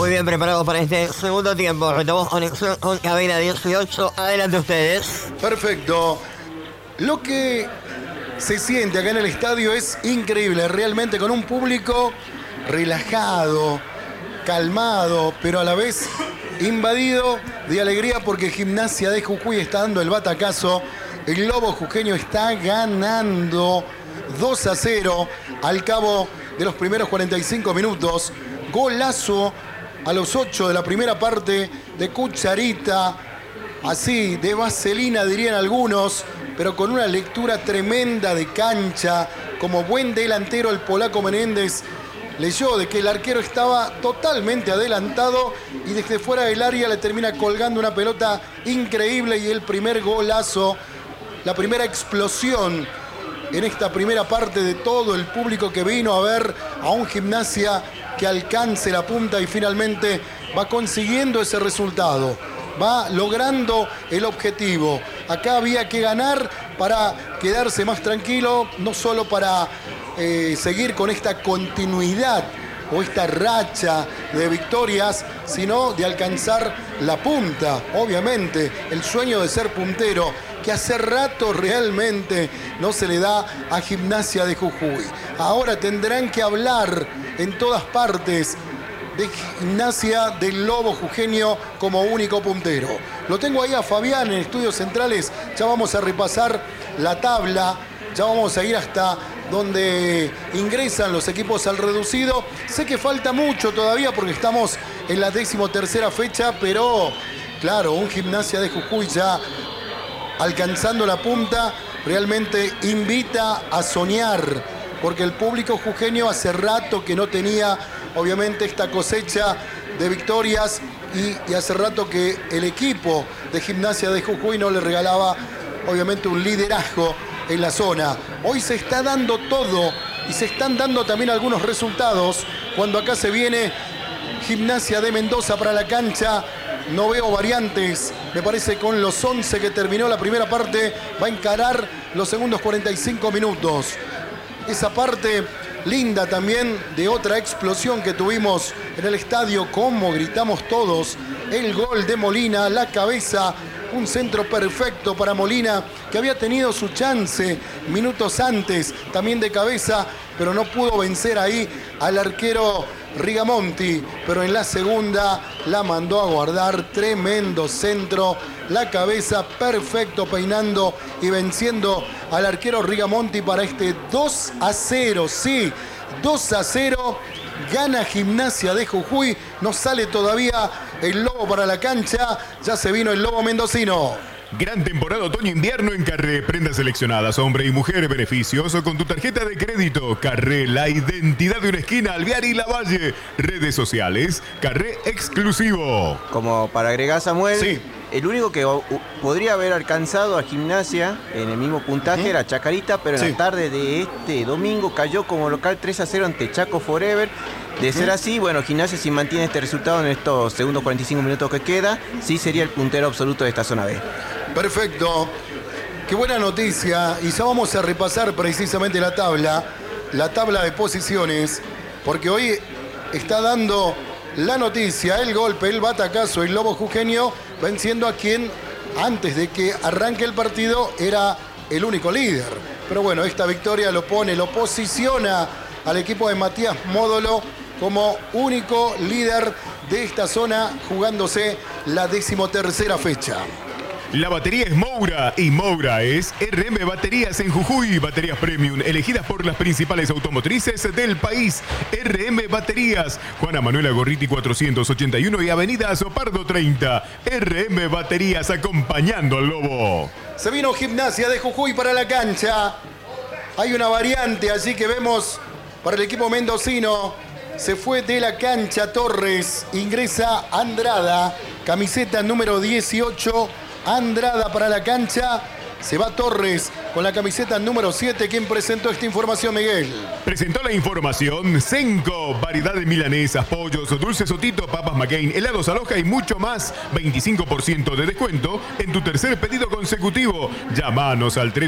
muy bien preparados para este segundo tiempo. Retomamos conexión con cabina 18. Adelante ustedes. Perfecto. Lo que se siente acá en el estadio es increíble, realmente con un público relajado, calmado, pero a la vez invadido de alegría porque Gimnasia de Jujuy está dando el batacazo. El Lobo jujeño está ganando 2-0 al cabo de los primeros 45 minutos. Golazo a los 8 de la primera parte de cucharita, así de vaselina dirían algunos, pero con una lectura tremenda de cancha. Como buen delantero, el polaco Menéndez leyó de que el arquero estaba totalmente adelantado y desde fuera del área le termina colgando una pelota increíble, y el primer golazo, la primera explosión en esta primera parte de todo el público que vino a ver a un Gimnasia que alcance la punta y finalmente va consiguiendo ese resultado, va logrando el objetivo. Acá había que ganar para quedarse más tranquilo, no solo para seguir con esta continuidad o esta racha de victorias, sino de alcanzar la punta. Obviamente, el sueño de ser puntero, que hace rato realmente no se le da a Gimnasia de Jujuy. Ahora tendrán que hablar en todas partes de Gimnasia del Lobo jujeño como único puntero. Lo tengo ahí a Fabián en Estudios Centrales. Ya vamos a repasar la tabla, ya vamos a ir hasta donde ingresan los equipos al reducido. Sé que falta mucho todavía porque estamos en la 13ª fecha, pero claro, un Gimnasia de Jujuy ya alcanzando la punta realmente invita a soñar, porque el público jujeño hace rato que no tenía obviamente esta cosecha de victorias y hace rato que el equipo de Gimnasia de Jujuy no le regalaba obviamente un liderazgo en la zona. Hoy se está dando todo y se están dando también algunos resultados. Cuando acá se viene Gimnasia de Mendoza para la cancha, no veo variantes. Me parece con los 11 que terminó la primera parte va a encarar los segundos 45 minutos. Esa parte linda también de otra explosión que tuvimos en el estadio, como gritamos todos, el gol de Molina, la cabeza, un centro perfecto para Molina, que había tenido su chance minutos antes, también de cabeza, pero no pudo vencer ahí al arquero Rigamonti, pero en la segunda la mandó a guardar. Tremendo centro, la cabeza perfecto, peinando y venciendo al arquero Rigamonti para este 2-0, sí, 2-0, gana Gimnasia de Jujuy. No sale todavía el Lobo para la cancha, ya se vino el Lobo mendocino. Gran temporada otoño-invierno en Carré. Prendas seleccionadas, hombre y mujer, beneficios con tu tarjeta de crédito. Carré, la identidad de una esquina, Alvear y Lavalle. Redes sociales, Carré Exclusivo. Como para agregar, Samuel, sí, el único que podría haber alcanzado a Gimnasia en el mismo puntaje era Chacarita, pero en la tarde de este domingo cayó como local 3-0 ante Chaco Forever. De ser así, bueno, Gimnasia, si mantiene este resultado en estos segundos 45 minutos que queda, sí sería el puntero absoluto de esta zona B. Perfecto. Qué buena noticia. Y ya vamos a repasar precisamente la tabla de posiciones, porque hoy está dando la noticia, el golpe, el batacazo, el Lobo jujeño venciendo a quien antes de que arranque el partido era el único líder. Pero bueno, esta victoria lo posiciona al equipo de Matías Módolo como único líder de esta zona, jugándose la 13ª fecha. La batería es Moura y Moura es RM Baterías en Jujuy. Baterías premium elegidas por las principales automotrices del país. RM Baterías, Juana Manuela Gorriti 481 y Avenida Azopardo 30. RM Baterías, acompañando al Lobo. Se vino Gimnasia de Jujuy para la cancha. Hay una variante allí que vemos para el equipo mendocino. Se fue de la cancha Torres, ingresa Andrada, camiseta número 18. Andrada para la cancha, se va Torres con la camiseta número 7. ¿Quién presentó esta información, Miguel? Presentó la información Senco, variedad de milanesas, pollos, dulces Sotito, papas McCain, helados Aloja y mucho más. 25% de descuento en tu tercer pedido consecutivo. Llámanos al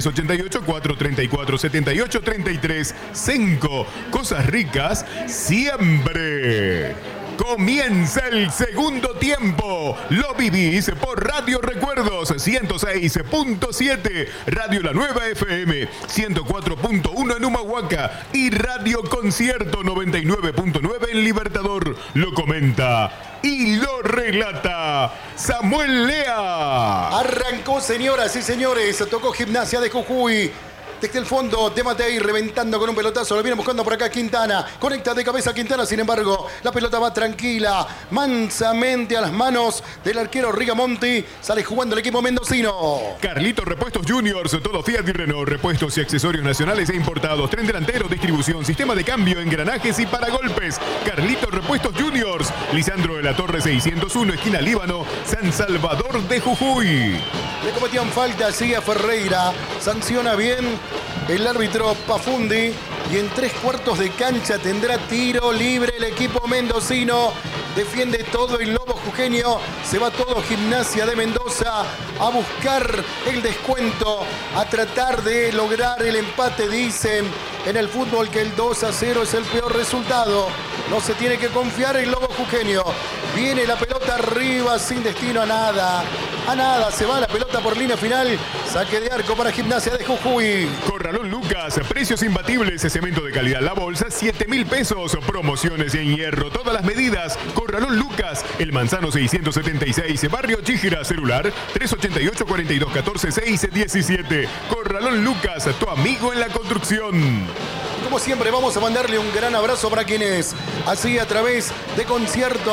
388-434-7833. Senco, cosas ricas siempre. Comienza el segundo tiempo. Lo vivís por Radio Recuerdos 106.7, Radio La Nueva FM 104.1 en Humahuaca y Radio Concierto 99.9 en Libertador. Lo comenta y lo relata Samuel Lea. Arrancó, señoras y señores, tocó Gimnasia de Jujuy. Desde el fondo, de Matei reventando con un pelotazo. Lo viene buscando por acá Quintana. Conecta de cabeza Quintana, sin embargo, la pelota va tranquila, mansamente a las manos del arquero Rigamonti. Sale jugando el equipo mendocino. Carlitos Repuestos Juniors, todo Fiat y Renault, repuestos y accesorios nacionales e importados. Tren delantero, distribución, sistema de cambio, engranajes y paragolpes. Carlitos Repuestos Juniors. Lisandro de la Torre 601, esquina Líbano, San Salvador de Jujuy. Le cometían falta así a Ferreira. Sanciona bien el árbitro Pafundi. Y en 3/4 de cancha tendrá tiro libre el equipo mendocino. Defiende todo el lobo jujeño. Se va todo Gimnasia de Mendoza a buscar el descuento, a tratar de lograr el empate. Dicen en el fútbol que el 2-0 es el peor resultado. No se tiene que confiar el lobo jujeño. Viene la pelota arriba sin destino a nada. A nada, se va la pelota por línea final. Saque de arco para Gimnasia de Jujuy. Corralón Lucas, precios imbatibles, cemento de calidad La Bolsa, 7.000 pesos. Promociones en hierro, todas las medidas. Corralón Lucas, El Manzano 676, Barrio Chíjera, celular 388-4214-617. Corralón Lucas, tu amigo en la construcción. Como siempre, vamos a mandarle un gran abrazo para quienes, así a través de Concierto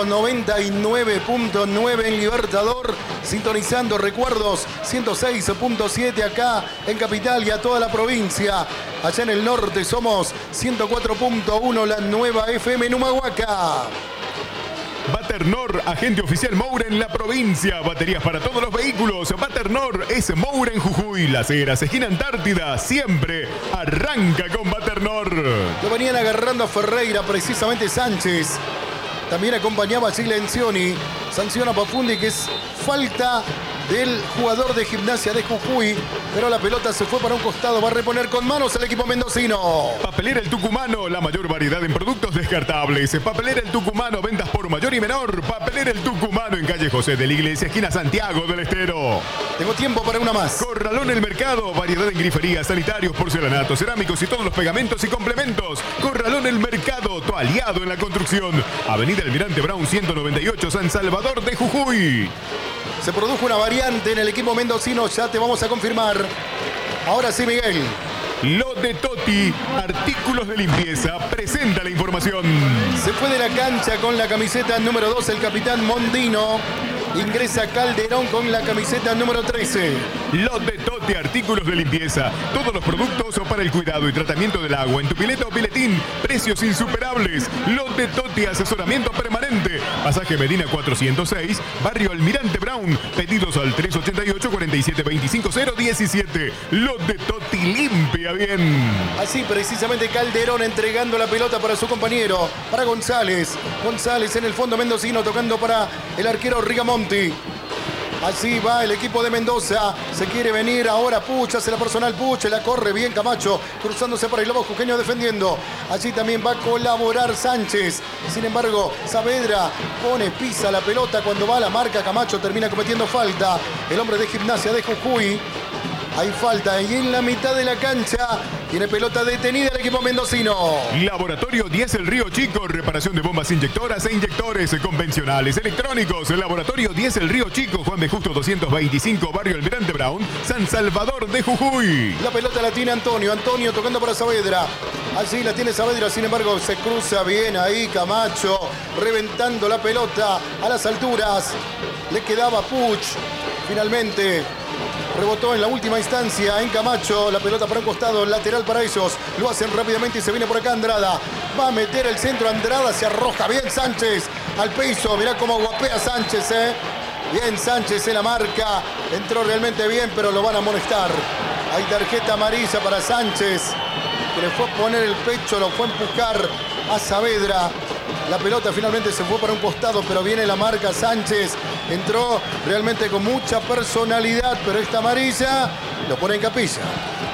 99.9 en Libertador, sintonizando Recuerdos 106.7 acá en Capital y a toda la provincia. Allá en el norte somos 104.1 La Nueva FM en Humahuaca. Baternor, agente oficial Moura en la provincia. Baterías para todos los vehículos. Baternor es Moura en Jujuy, Las Heras, esquina Antártida. Siempre arranca con Baternor. Lo venían agarrando a Ferreira, precisamente Sánchez. También acompañaba a Silencioni. Sanciona Pafundi, que es falta del jugador de Gimnasia de Jujuy, pero la pelota se fue para un costado. Va a reponer con manos el equipo mendocino. Papelera El Tucumano, la mayor variedad en productos descartables. Papelera El Tucumano, ventas por mayor y menor. Papelera El Tucumano en calle José de la Iglesia, esquina Santiago del Estero. Tengo tiempo para una más. Corralón El Mercado, variedad en griferías, sanitarios, porcelanatos, cerámicos y todos los pegamentos y complementos. Corralón El Mercado, tu aliado en la construcción. Avenida Almirante Brown 198, San Salvador de Jujuy. Se produjo una variante en el equipo mendocino, ya te vamos a confirmar. Ahora sí, Miguel. Lo de Toti, artículos de limpieza, presenta la información. Se fue de la cancha con la camiseta número 2 el capitán Mondino. Ingresa Calderón con la camiseta número 13. Lo de Toti, artículos de limpieza. Todos los productos para el cuidado y tratamiento del agua en tu pileta o piletín. Precios insuperables. Lo de Toti, asesoramiento permanente. Pasaje Medina 406, Barrio Almirante Brown. Pedidos al 388-4725-017. Lo de Toti, limpia bien. Así precisamente Calderón entregando la pelota para su compañero, para González. González en el fondo mendocino tocando para el arquero Rigamonti. Así va el equipo de Mendoza. Se quiere venir ahora Puch, hace la personal Puch, la corre bien Camacho, cruzándose para el lobo jujeño defendiendo. Allí también va a colaborar Sánchez. Sin embargo, Saavedra pisa la pelota cuando va a la marca. Camacho termina cometiendo falta. El hombre de Gimnasia de Jujuy. Hay falta y en la mitad de la cancha tiene pelota detenida el equipo mendocino. Laboratorio 10 El Río Chico, reparación de bombas inyectoras e inyectores convencionales electrónicos. Laboratorio 10 El Río Chico, Juan de Justo 225, Barrio Almirante Brown, San Salvador de Jujuy. La pelota la tiene Antonio. Antonio tocando para Saavedra. Allí la tiene Saavedra, sin embargo se cruza bien ahí Camacho, reventando la pelota a las alturas. Le quedaba Puch. Finalmente rebotó en la última instancia en Camacho. La pelota para un costado, lateral para ellos. Lo hacen rápidamente y se viene por acá Andrada. Va a meter el centro Andrada, se arroja bien Sánchez al piso. Mirá cómo guapea Sánchez, Bien Sánchez en la marca. Entró realmente bien, pero lo van a amonestar. Hay tarjeta amarilla para Sánchez, que le fue a poner el pecho, lo fue a empujar a Saavedra. La pelota finalmente se fue para un costado, pero viene la marca Sánchez. Entró realmente con mucha personalidad, pero esta amarilla lo pone en capilla.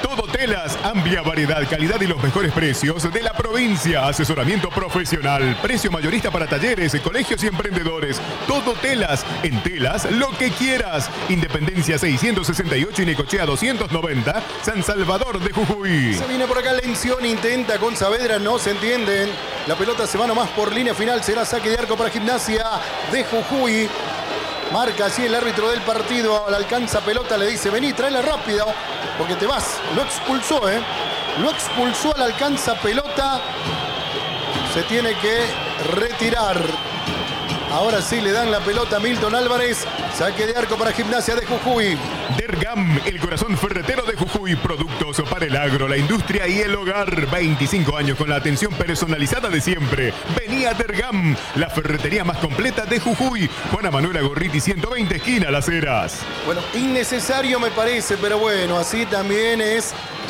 Todo Telas, amplia variedad, calidad y los mejores precios de la provincia. Asesoramiento profesional, precio mayorista para talleres, colegios y emprendedores. Todo Telas, en Telas lo que quieras. Independencia 668 y Necochea 290, San Salvador de Jujuy. Se viene por acá Lencioni, intenta con Saavedra, no se entienden. La pelota se va nomás por línea final, será saque de arco para Gimnasia de Jujuy. Marca así el árbitro del partido, la alcanza pelota, le dice, vení, tráela rápido, porque te vas. Lo expulsó, Lo expulsó al alcanza pelota. Se tiene que retirar. Ahora sí le dan la pelota a Milton Álvarez. Saque de arco para Gimnasia de Jujuy. Dergam, el corazón ferretero de Jujuy. Productos para el agro, la industria y el hogar. 25 años con la atención personalizada de siempre. Vení a Dergam, la ferretería más completa de Jujuy. Juana Manuela Gorriti 120, esquina Las Heras. Bueno, innecesario me parece, pero bueno, así también es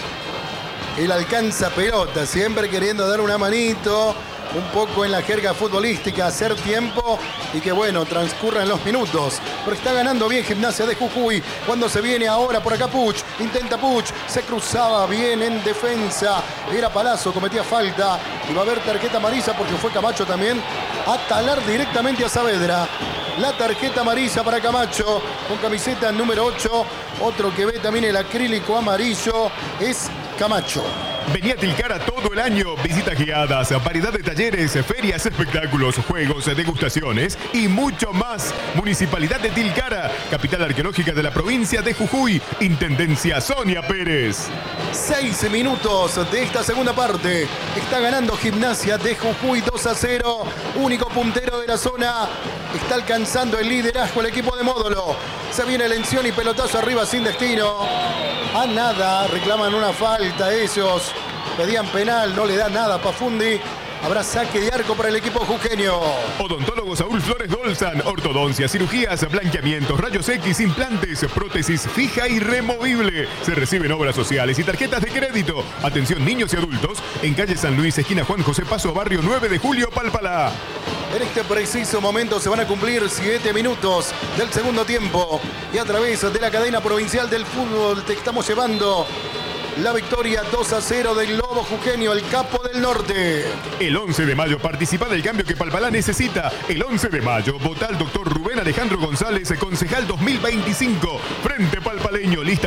el alcanza pelota. Siempre queriendo dar una manito, un poco en la jerga futbolística, hacer tiempo y que bueno, transcurran los minutos. Pero está ganando bien Gimnasia de Jujuy. Cuando se viene ahora por acá Puch, intenta Puch, se cruzaba bien en defensa. Era Palazzo, cometía falta y va a haber tarjeta amarilla porque fue Camacho también a talar directamente a Saavedra. La tarjeta amarilla para Camacho con camiseta número 8. Otro que ve también el acrílico amarillo es Camacho. Vení a Tilcara todo el año. Visitas guiadas, variedad de talleres, ferias, espectáculos, juegos, degustaciones y mucho más. Municipalidad de Tilcara, capital arqueológica de la provincia de Jujuy. Intendencia Sonia Pérez. 6 minutos de esta segunda parte. Está ganando Gimnasia de Jujuy 2-0. Único puntero de la zona. Está alcanzando el liderazgo el equipo de Módolo. Se viene Lencioni, pelotazo arriba sin destino. A nada, reclaman una falta ellos. Pedían penal, no le da nada a Pafundi. Habrá saque de arco para el equipo jujeño. Odontólogo Saúl Flores Dolzan, ortodoncia, cirugías, blanqueamientos, rayos X, implantes, prótesis fija y removible. Se reciben obras sociales y tarjetas de crédito. Atención niños y adultos en calle San Luis, esquina Juan José Paso, barrio 9 de Julio, Palpalá. En este preciso momento se van a cumplir 7 minutos del segundo tiempo. Y a través de la cadena provincial del fútbol te estamos llevando la victoria 2-0 del Lobo Jujeño, el capo del norte. El 11 de mayo participa del cambio que Palpalá necesita. El 11 de mayo vota al doctor Rubén Alejandro González, concejal 2025. Frente Palpaleño, lista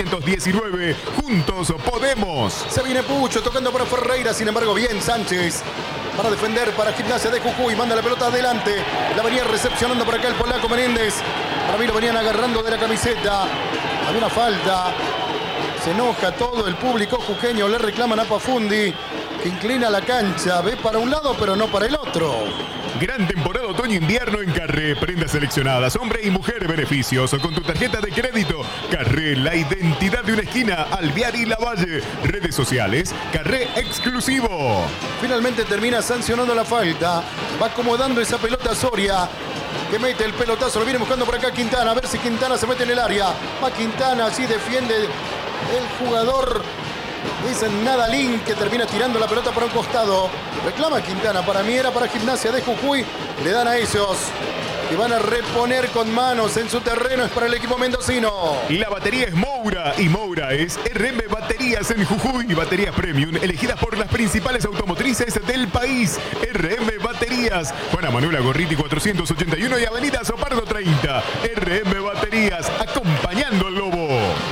419. Juntos podemos. Se viene Pucho tocando para Ferreira, sin embargo bien Sánchez. Para defender para Gimnasia de Jujuy, manda la pelota adelante. La venía recepcionando por acá el polaco Menéndez. Para mí lo venían agarrando de la camiseta. Había una falta. Se enoja todo el público jujeño, le reclaman a Pafundi, que inclina la cancha, ve para un lado pero no para el otro. Gran temporada otoño-invierno en Carré. Prendas seleccionadas, hombre y mujer, beneficios con tu tarjeta de crédito. Carré, la identidad de una esquina, Alvear y Lavalle. Redes sociales, Carré Exclusivo. Finalmente termina sancionando la falta. Va acomodando esa pelota a Soria, que mete el pelotazo, lo viene buscando por acá Quintana, a ver si Quintana se mete en el área. Va Quintana, así defiende el jugador. Es Nadalín que termina tirando la pelota para un costado. Reclama Quintana, para mí era para Gimnasia de Jujuy. Le dan a ellos. Y van a reponer con manos en su terreno. Es para el equipo mendocino. Y la batería es Moura. Y Moura es RM Baterías en Jujuy. Baterías Premium elegidas por las principales automotrices del país. RM Baterías. Juana Manuela Gorriti 481 y Avenida Sopardo 30. RM Baterías. Acompañando al Lobo.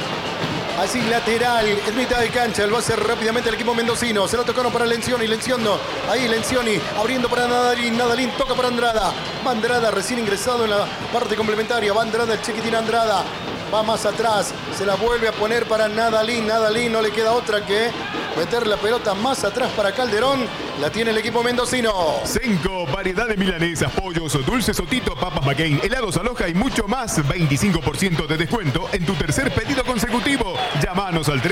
Así lateral, en mitad de cancha, lo hace rápidamente el equipo mendocino. Se lo tocaron para Lencioni, ahí Lencioni, abriendo para Nadalín, Nadalín toca para Andrada. Va Andrada, recién ingresado en la parte complementaria. Va Andrada, el chiquitín Andrada. Va más atrás, se la vuelve a poner para Nadalín. Nadalín, no le queda otra que meter la pelota más atrás para Calderón. La tiene el equipo mendocino. Senco, variedad de milanesas, pollos, dulces Sotito, papas McCain, helados Aloja y mucho más. 25% de descuento en tu tercer pedido consecutivo. Llámanos al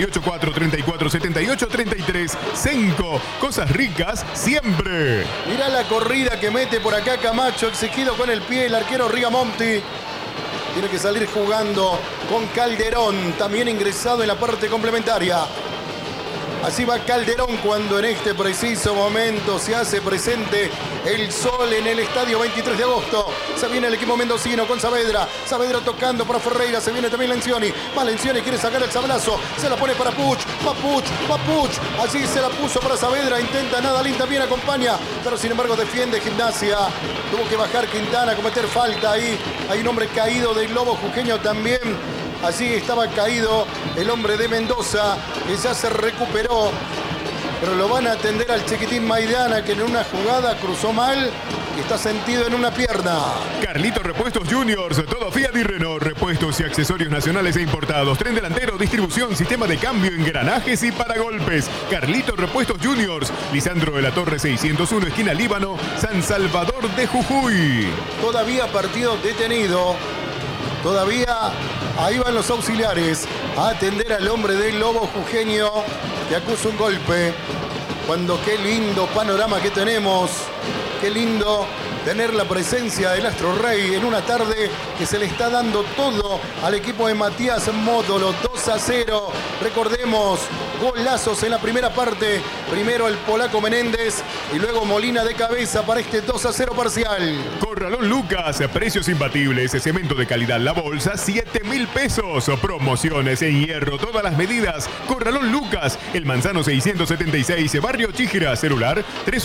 388-434-7833. Senco, cosas ricas siempre. Mirá la corrida que mete por acá Camacho, exigido con el pie el arquero Rigamonti. Tiene que salir jugando con Calderón, también ingresado en la parte complementaria. Así va Calderón cuando en este preciso momento se hace presente el sol en el estadio 23 de agosto. Se viene el equipo mendocino con Saavedra. Saavedra tocando para Ferreira. Se viene también Lencioni. Va Lencioni, quiere sacar el sablazo. Se la pone para Puch. Va Puch. Allí se la puso para Saavedra. Intenta Nadalín, también acompaña. Pero sin embargo defiende Gimnasia. Tuvo que bajar Quintana, cometer falta ahí. Hay un hombre caído del Lobo Jujeño también. Allí estaba caído el hombre de Mendoza, que ya se recuperó. Pero lo van a atender al chiquitín Maidana, que en una jugada cruzó mal y está sentido en una pierna. Carlito Repuestos Juniors, todo Fiat y Renault, repuestos y accesorios nacionales e importados, tren delantero, distribución, sistema de cambio, engranajes y paragolpes. Carlito Repuestos Juniors, Lisandro de la Torre 601, esquina Líbano, San Salvador de Jujuy. Todavía partido detenido. Todavía ahí van los auxiliares a atender al hombre del Lobo Jujeño que acusa un golpe. Cuando qué lindo panorama que tenemos. Qué lindo tener la presencia del Astro Rey en una tarde que se le está dando todo al equipo de Matías Módolo. 2-0. Recordemos, golazos en la primera parte. Primero el polaco Menéndez y luego Molina de cabeza para este 2-0 parcial. Corralón Lucas, precios imbatibles, cemento de calidad La Bolsa, 7.000 pesos. Promociones en hierro, todas las medidas. Corralón Lucas, El Manzano 676, Barrio Chíjera, celular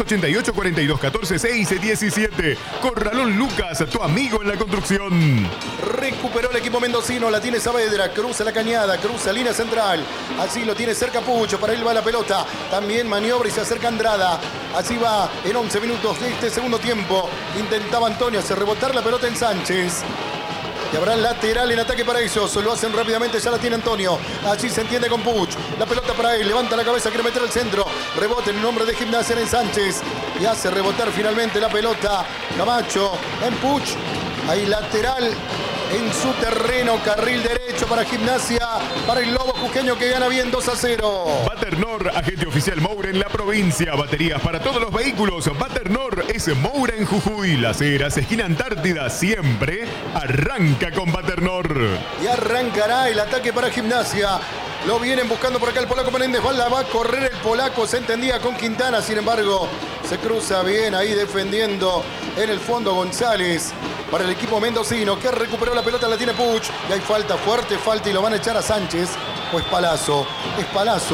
388-4214-617. Corralón Lucas, tu amigo en la construcción. Recuperó el equipo mendocino, la tiene Saavedra, cruza la cañada, cruza línea central. Así lo tiene cerca Pucho, para él va la pelota. También maniobra y se acerca Andrada. Así va en 11 minutos de este segundo tiempo. Intentaba Antonio hacer rebotar la pelota en Sánchez. Y habrá lateral en ataque para ellos. Lo hacen rápidamente, ya la tiene Antonio. Allí se entiende con Puch. La pelota para él, levanta la cabeza, quiere meter al centro. Rebote en nombre de Gimnasia en Sánchez. Y hace rebotar finalmente la pelota Camacho en Puch. Ahí lateral en su terreno, carril derecho para Gimnasia, para el Lobo Jujeño que gana bien 2-0. Baternor, agente oficial Moura en la provincia. Baterías para todos los vehículos. Baternor es Moura en Jujuy. Las Heras, esquina Antártida, siempre arranca con Baternor. Y arrancará el ataque para Gimnasia. Lo vienen buscando por acá el polaco Menéndez. Va a correr el polaco, se entendía con Quintana. Sin embargo, se cruza bien ahí defendiendo en el fondo González. Para el equipo mendocino que recuperó la pelota, la tiene Puch. Y hay falta, fuerte falta, y lo van a echar a Sánchez. Pues Palazzo, es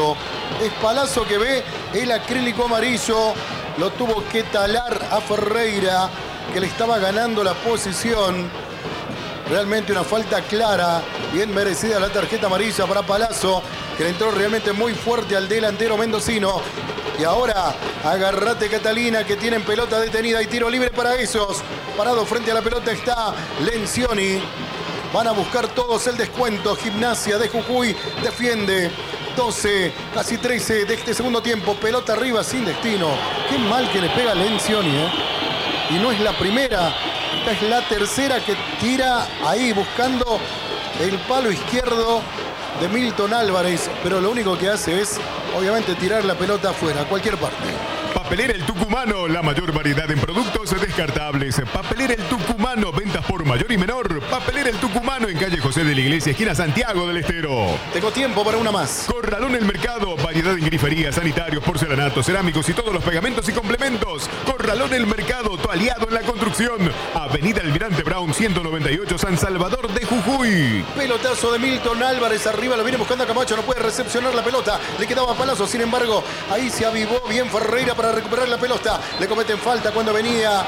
Palazzo que ve el acrílico amarillo. Lo tuvo que talar a Ferreira, que le estaba ganando la posición. Realmente una falta clara, bien merecida la tarjeta amarilla para Palazzo, que le entró realmente muy fuerte al delantero mendocino. Y ahora, agárrate Catalina, que tienen pelota detenida y tiro libre para ellos. Parado frente a la pelota está Lencioni. Van a buscar todos el descuento. Gimnasia de Jujuy defiende. 12, casi 13 de este segundo tiempo. Pelota arriba sin destino. Qué mal que le pega Lencioni, ¿eh? Y no es la primera. Esta es la tercera que tira ahí buscando el palo izquierdo de Milton Álvarez, pero lo único que hace es, obviamente, tirar la pelota afuera, a cualquier parte. Papelera El Tucumano, la mayor variedad en productos descartables. Papelera El Tucumano, ventas por mayor y menor. Papelera El Tucumano en calle José de la Iglesia, esquina Santiago del Estero. Tengo tiempo para una más. Corralón El Mercado, variedad en griferías, sanitarios, porcelanatos, cerámicos y todos los pegamentos y complementos. Corralón El Mercado, tu aliado en la construcción. Avenida Almirante Brown 198, San Salvador de Jujuy. Pelotazo de Milton Álvarez arriba, lo viene buscando a Camacho, no puede recepcionar la pelota. Le quedaba Palazzo, sin embargo, ahí se avivó bien Ferreira para recuperar la pelota. Le cometen falta cuando venía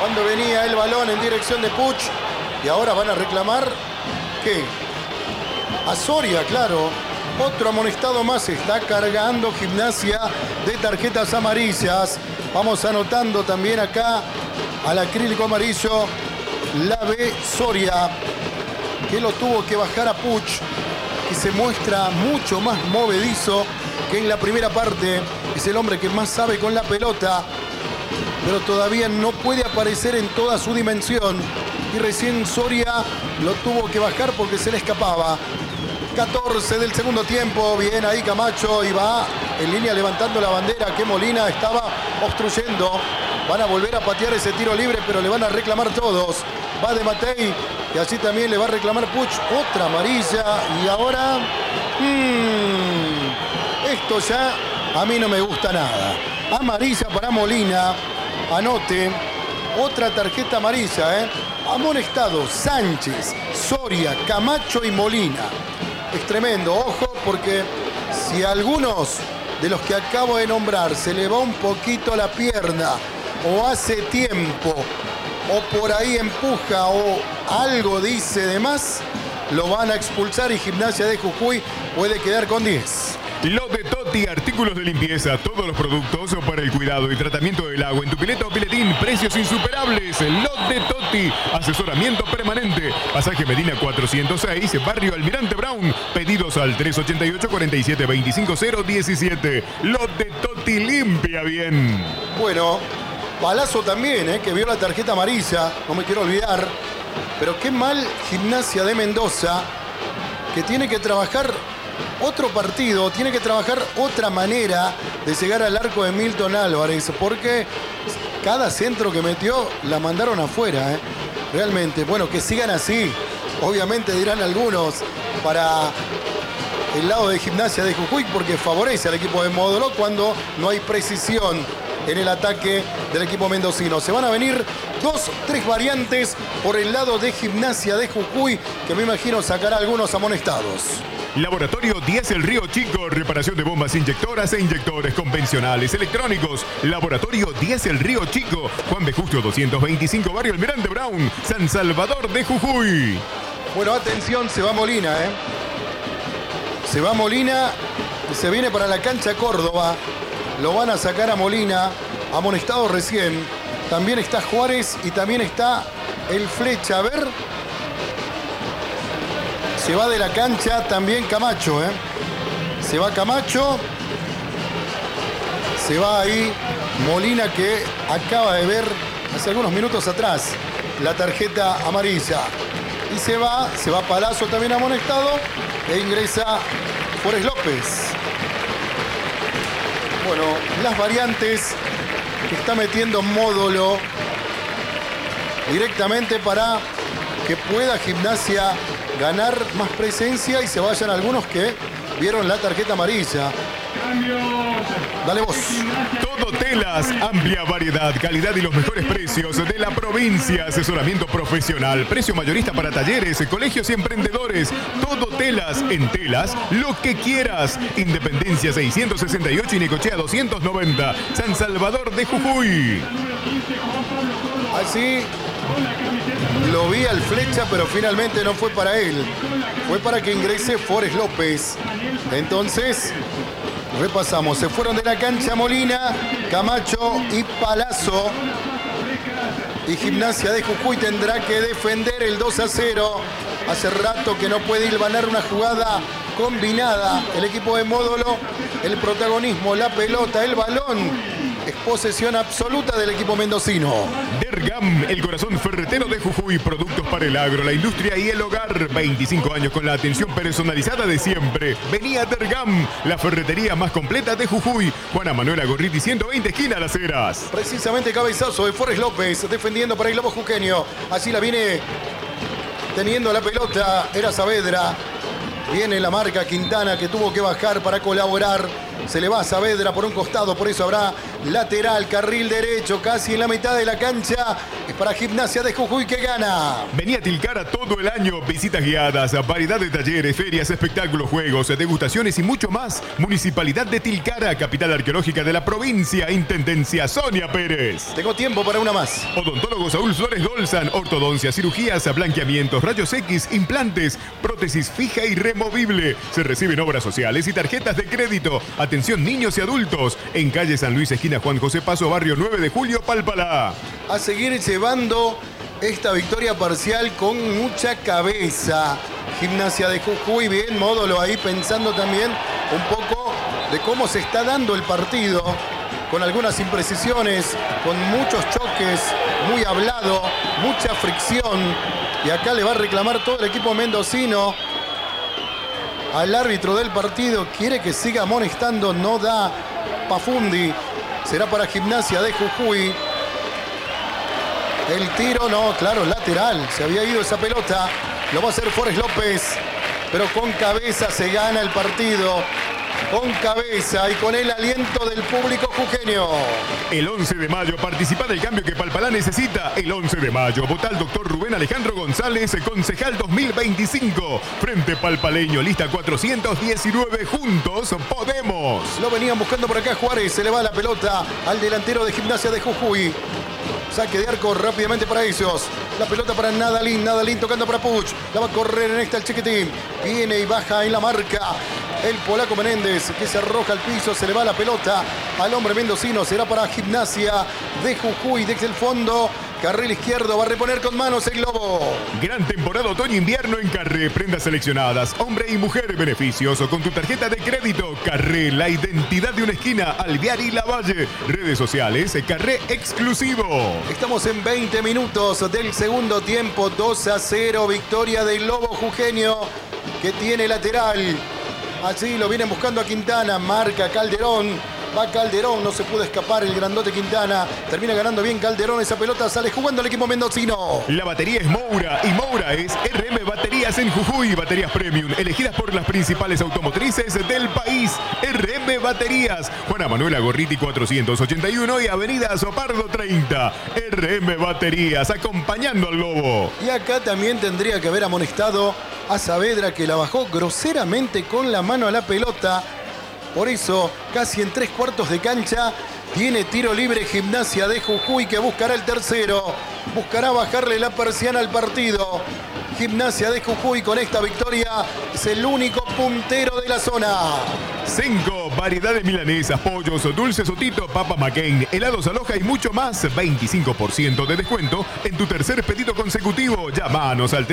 el balón en dirección de Puch. Y ahora van a reclamar, ¿qué? A Soria, claro. Otro amonestado más. Está cargando Gimnasia de tarjetas amarillas. Vamos anotando también acá al acrílico amarillo la B Soria, que lo tuvo que bajar a Puch, que se muestra mucho más movedizo que en la primera parte. Es el hombre que más sabe con la pelota, pero todavía no puede aparecer en toda su dimensión. Y recién Soria lo tuvo que bajar porque se le escapaba. 14 del segundo tiempo. Bien ahí Camacho y va en línea levantando la bandera que Molina estaba obstruyendo. Van a volver a patear ese tiro libre, pero le van a reclamar todos. Va de Matei y así también le va a reclamar Puch. Otra amarilla y ahora... esto ya A mí no me gusta nada. Amarilla para Molina. Anote. Otra tarjeta amarilla, Amonestado, Sánchez, Soria, Camacho y Molina. Es tremendo, ojo, porque si a algunos de los que acabo de nombrar se le va un poquito la pierna, o hace tiempo, o por ahí empuja, o algo dice de más, lo van a expulsar y Gimnasia de Jujuy puede quedar con 10. Lot de Toti, artículos de limpieza, todos los productos para el cuidado y tratamiento del agua en tu pileta o piletín, precios insuperables. Lot de Toti, asesoramiento permanente. Pasaje Medina 406, Barrio Almirante Brown. Pedidos al 388-47-25-017. Lot de Toti, limpia bien. Bueno, Palazzo también, que vio la tarjeta amarilla, no me quiero olvidar. Pero qué mal Gimnasia de Mendoza, que tiene que trabajar otro partido, tiene que trabajar otra manera de llegar al arco de Milton Álvarez, porque cada centro que metió la mandaron afuera, realmente. Bueno, que sigan así, obviamente dirán algunos, para el lado de Gimnasia de Jujuy, porque favorece al equipo de Módulo cuando no hay precisión en el ataque del equipo mendocino. Se van a venir 2-3 variantes por el lado de Gimnasia de Jujuy, que me imagino sacará algunos amonestados. Laboratorio 10 El Río Chico, reparación de bombas inyectoras e inyectores convencionales electrónicos. Laboratorio 10 El Río Chico, Juan B. Justo 225, Barrio Almirante Brown, San Salvador de Jujuy. Bueno, atención, se va Molina, Se va Molina y se viene para la cancha Córdoba. Lo van a sacar a Molina, amonestado recién. También está Juárez y también está el Flecha. A ver. Se va de la cancha también Camacho, Se va Camacho. Se va ahí Molina, que acaba de ver hace algunos minutos atrás la tarjeta amarilla. Y se va Palazzo también amonestado. E ingresa Forés López. Bueno, las variantes que está metiendo Módulo directamente para que pueda Gimnasia ganar más presencia y se vayan algunos que vieron la tarjeta amarilla. Dale vos. Todo Telas, amplia variedad, calidad y los mejores precios de la provincia. Asesoramiento profesional, precio mayorista para talleres, colegios y emprendedores. Todo Telas, en Telas, lo que quieras. Independencia 668 y Necochea 290. San Salvador de Jujuy. Así lo vi al Flecha, pero finalmente no fue para él. Fue para que ingrese Forés López. Entonces, repasamos. Se fueron de la cancha Molina, Camacho y Palazzo. Y Gimnasia de Jujuy tendrá que defender el 2-0. Hace rato que no puede hilvanar una jugada combinada. El equipo de Módulo, el protagonismo, la pelota, el balón. Es posesión absoluta del equipo mendocino. Dergam, el corazón ferretero de Jujuy. Productos para el agro, la industria y el hogar. 25 años con la atención personalizada de siempre. Vení a Dergam, la ferretería más completa de Jujuy. Juana Manuela Gorriti 120, esquina Las Heras. Precisamente cabezazo de Forés López, defendiendo para el globo jujeño. Así la viene teniendo la pelota. Era Saavedra. Viene la marca Quintana, que tuvo que bajar para colaborar. Se le va a Saavedra por un costado, por eso habrá lateral, carril derecho, casi en la mitad de la cancha. Es para Gimnasia de Jujuy, que gana. Vení a Tilcara todo el año. Visitas guiadas, variedad de talleres, ferias, espectáculos, juegos, degustaciones y mucho más. Municipalidad de Tilcara, capital arqueológica de la provincia. Intendencia Sonia Pérez. Tengo tiempo para una más. Odontólogo Saúl Flores Dolzan, ortodoncia, cirugías, blanqueamientos, rayos X, implantes, prótesis fija y removible. Se reciben obras sociales y tarjetas de crédito. Atención niños y adultos. En calle San Luis, esquina Juan José Paso, barrio 9 de Julio, Palpalá. A seguir llevando esta victoria parcial con mucha cabeza. Gimnasia de Jujuy, bien, Módulo ahí pensando también un poco de cómo se está dando el partido. Con algunas imprecisiones, con muchos choques, muy hablado, mucha fricción. Y acá le va a reclamar todo el equipo mendocino al árbitro del partido. Quiere que siga amonestando, no da Pafundi. Será para Gimnasia de Jujuy. El tiro, no, claro, lateral. Se había ido esa pelota. Lo va a hacer Forés López. Pero con cabeza se gana el partido. con cabeza y con el aliento del público jujeño. El 11 de mayo participa del cambio que Palpalá necesita. El 11 de mayo vota al doctor Rubén Alejandro González, concejal 2025. Frente Palpaleño, lista 419. Juntos podemos. Lo venían buscando por acá Juárez. Se le va la pelota al delantero de Gimnasia de Jujuy. Saque de arco rápidamente para ellos. La pelota para Nadalín. Nadalín tocando para Puch. La va a correr en esta el Chiquitín. Viene y baja en la marca el polaco Menéndez, que se arroja al piso. Se le va la pelota al hombre mendocino. Será para Gimnasia de Jujuy. Desde el fondo, carril izquierdo. Va a reponer con manos el Globo. Gran temporada otoño-invierno en Carré. Prendas seleccionadas, hombre y mujer. Beneficios con tu tarjeta de crédito. Carré, la identidad de una esquina. Alvear y Lavalle. Redes sociales, Carré exclusivo. Estamos en 20 minutos del segundo tiempo. 2-0. Victoria del Lobo jujeño, que tiene lateral. Allí lo vienen buscando a Quintana. Marca Calderón. Va Calderón, no se pudo escapar el grandote Quintana. Termina ganando bien Calderón. Esa pelota sale jugando el equipo mendocino. La batería es Moura y Moura es RM Baterías en Jujuy. Baterías premium, elegidas por las principales automotrices del país. RM Baterías. Juana Manuela Gorriti 481 y Avenida Azopardo 30. RM Baterías, acompañando al Lobo. Y acá también tendría que haber amonestado a Saavedra, que la bajó groseramente con la mano a la pelota. Por eso, casi en 3/4 de cancha, tiene tiro libre Gimnasia de Jujuy, que buscará el tercero. Buscará bajarle la persiana al partido. Gimnasia de Jujuy con esta victoria es el único puntero de la zona. Senco, variedad de milanesas, pollos, dulces Sotito, papa McCain, helados Aloha y mucho más. 25% de descuento en tu tercer pedido consecutivo. Llámanos al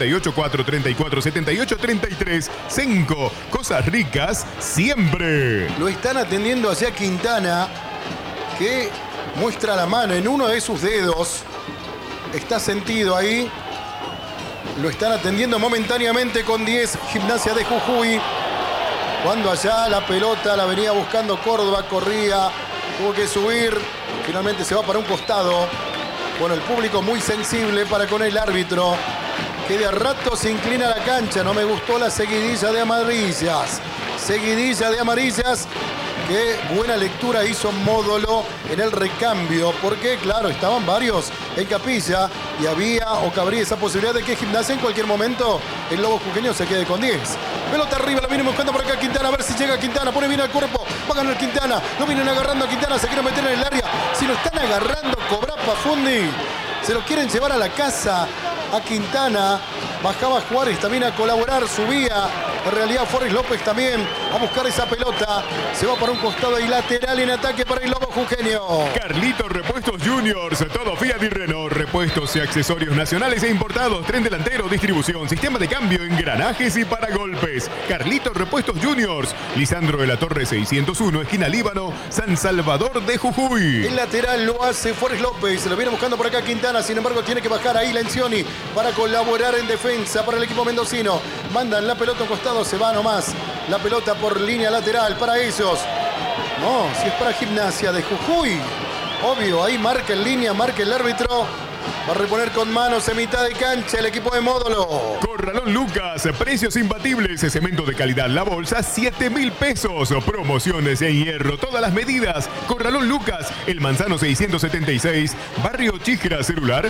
388-434-7833. Senco, cosas ricas siempre. Lo están atendiendo hacia Quintana, que muestra la mano en uno de sus dedos. Está sentido ahí. Lo están atendiendo momentáneamente con 10 Gimnasia de Jujuy. Cuando allá la pelota la venía buscando Córdoba, corría, tuvo que subir. Finalmente se va para un costado. Con el público muy sensible para con el árbitro, que de a rato se inclina a la cancha. No me gustó la seguidilla de amarillas. Seguidilla de amarillas. Qué buena lectura hizo Módolo en el recambio, porque claro, estaban varios en capilla y había o cabría esa posibilidad de que Gimnasia en cualquier momento el Lobo jujeño se quede con 10. Pelota arriba, la vienen buscando por acá Quintana, a ver si llega Quintana, pone bien al cuerpo, va a ganar Quintana, lo vienen agarrando a Quintana, se quieren meter en el área. Si lo están agarrando, cobra Pafundi, se lo quieren llevar a la casa a Quintana. Bajaba Juárez también a colaborar, subía. En realidad Forrest López también a buscar esa pelota. Se va para un costado y lateral en ataque para el Lobo jujeño. Carlitos Repuestos Juniors, todo Fiat y Renault, repuestos y accesorios nacionales e importados, tren delantero, distribución, sistema de cambio, engranajes y paragolpes. Carlitos Repuestos Juniors, Lisandro de la Torre 601, esquina Líbano, San Salvador de Jujuy. El lateral lo hace Forrest López, se lo viene buscando por acá Quintana, sin embargo tiene que bajar ahí Lencioni para colaborar en defensa para el equipo mendocino. Mandan la pelota a un costado, se va nomás la pelota por línea lateral para ellos. No, si es para Gimnasia de Jujuy. Obvio, ahí marca en línea, marca el árbitro. Va a reponer con manos en mitad de cancha el equipo de Módolo. Corralón Lucas, precios imbatibles, cemento de calidad, la bolsa, 7.000 pesos. Promociones en hierro, todas las medidas. Corralón Lucas, El Manzano 676, Barrio Chijra, celular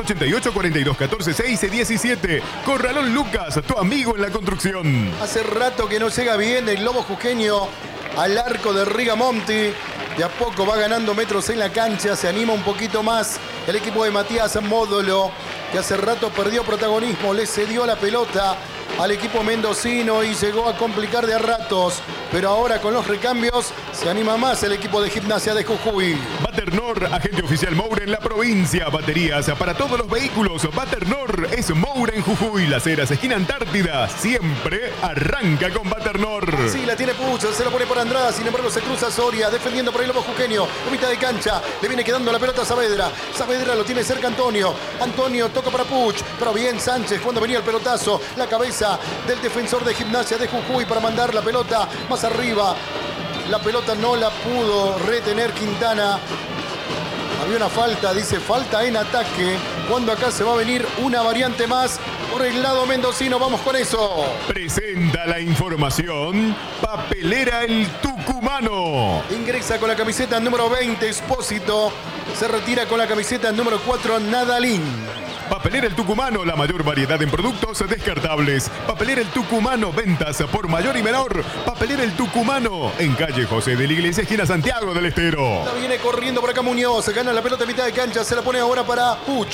388-4214-617. Corralón Lucas, tu amigo en la construcción. Hace rato que no llega bien el Lobo jujeño al arco de Rigamonti. De a poco va ganando metros en la cancha, se anima un poquito más el equipo de Matías Módolo, que hace rato perdió protagonismo, le cedió la pelota al equipo mendocino y llegó a complicar de a ratos. Pero ahora con los recambios se anima más el equipo de Gimnasia de Jujuy. Baternor, agente oficial Moura en la provincia. Baterías para todos los vehículos. Baternor es Moura en Jujuy. Las Heras, esquina Antártida. Siempre arranca con Baternor. Sí, la tiene Pucho, se la pone por Andrada. Sin embargo, se cruza Soria, defendiendo por el Lobo jujeño. En mitad de cancha, le viene quedando la pelota a Saavedra. Saavedra lo tiene cerca Antonio. Antonio toca para Puch, pero bien Sánchez cuando venía el pelotazo. La cabeza del defensor de Gimnasia de Jujuy para mandar la pelota más arriba. La pelota no la pudo retener Quintana. Había una falta, dice falta en ataque. cuando acá se va a venir una variante más por el lado mendocino. Vamos con eso. Presenta la información Papelera el Tucumano. Ingresa con la camiseta número 20 Espósito. Se retira con la camiseta número 4 Nadalín. Papelera el Tucumano, la mayor variedad en productos descartables. Papelera el Tucumano, ventas por mayor y menor. Papelera el Tucumano, en calle José de la Iglesia, esquina Santiago del Estero. La viene corriendo por acá Muñoz. Gana la pelota a mitad de cancha. Se la pone ahora para Puch.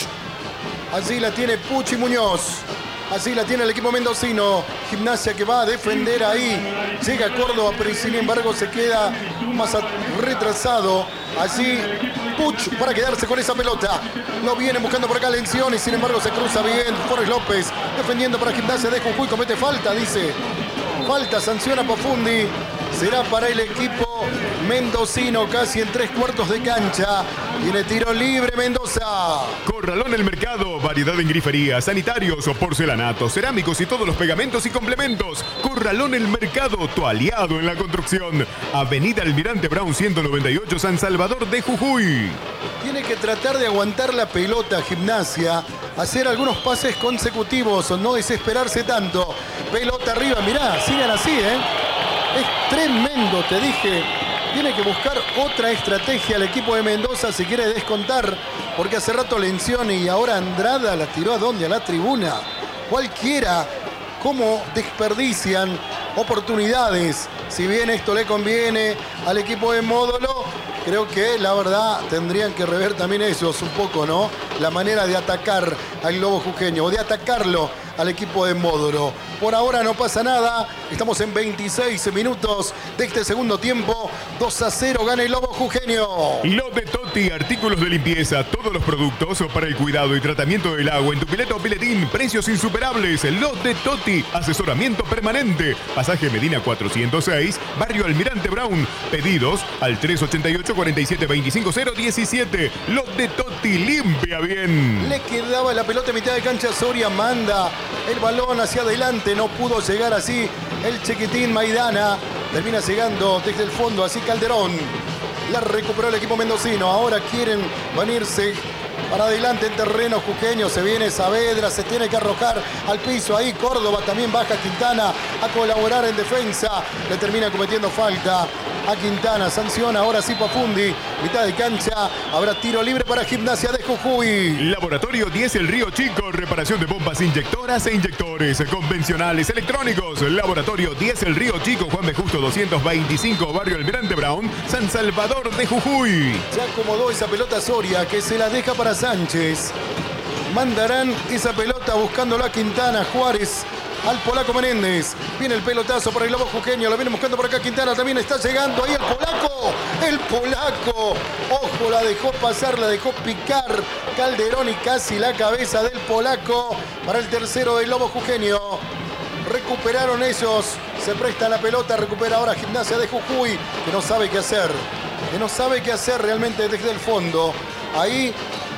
Así la tiene Puch y Muñoz. Así la tiene el equipo mendocino. Gimnasia que va a defender ahí. Llega a Córdoba, pero sin embargo se queda más retrasado. Así Puch para quedarse con esa pelota. Lo viene buscando por acá Lención y sin embargo se cruza bien. Forrest López defendiendo para Gimnasia de Jujuy. Comete falta, dice. Falta, sanciona Pafundi. Será para el equipo mendocino casi en 3/4 de cancha. Tiene tiro libre Mendoza. Corralón el Mercado, variedad en grifería, sanitarios o porcelanatos, cerámicos y todos los pegamentos y complementos. Corralón el Mercado, tu aliado en la construcción. Avenida Almirante Brown 198, San Salvador de Jujuy. Tiene que tratar de aguantar la pelota Gimnasia, hacer algunos pases consecutivos, no desesperarse tanto. Pelota arriba, mirá, sigan así, Es tremendo, te dije. Tiene que buscar otra estrategia el equipo de Mendoza si quiere descontar, porque hace rato Lencioni y ahora Andrada la tiró a dónde, a la tribuna. Cualquiera, cómo desperdician oportunidades. Si bien esto le conviene al equipo de Módulo, creo que la verdad tendrían que rever también esos un poco, ¿no? La manera de atacar al Lobo Jujeño o de atacarlo al equipo de Módulo. Por ahora no pasa nada. Estamos en 26 minutos de este segundo tiempo. 2-0 gana el Lobo Jujeño. Lot de Toti, artículos de limpieza, todos los productos para el cuidado y tratamiento del agua en tu pileta o piletín, precios insuperables. Lot de Toti, asesoramiento permanente. Pasaje Medina 406, Barrio Almirante Brown. Pedidos al 388-47-25-017. Lot de Toti, limpia bien. Le quedaba la pelota a mitad de cancha. Soria manda el balón hacia adelante. No pudo llegar así el chiquitín Maidana. Termina llegando desde el fondo así Calderón. La recuperó el equipo mendocino. Ahora quieren venirse para adelante en terreno jujeño. Se viene Saavedra, se tiene que arrojar al piso. Ahí Córdoba, también baja Quintana a colaborar en defensa. Le termina cometiendo falta a Quintana. Sanciona ahora sí Pafundi. Mitad de cancha. Habrá tiro libre para Gimnasia de Jujuy. Laboratorio 10 El Río Chico. Reparación de bombas inyectoras e inyectores convencionales electrónicos. Laboratorio 10 El Río Chico. Juan B. Justo 225. Barrio Almirante Brown. San Salvador de Jujuy. Ya acomodó esa pelota Soria, que se la deja para Sánchez. Mandarán esa pelota buscándolo a Quintana. Juárez al polaco Menéndez. Viene el pelotazo para el Lobo Jujeño. Lo viene buscando por acá Quintana. También está llegando ahí el polaco. El polaco. Ojo, la dejó pasar, la dejó picar Calderón y casi la cabeza del polaco para el tercero del Lobo Jujeño. Recuperaron ellos. Se presta la pelota. Recupera ahora Gimnasia de Jujuy, que no sabe qué hacer. Que no sabe qué hacer realmente desde el fondo. Ahí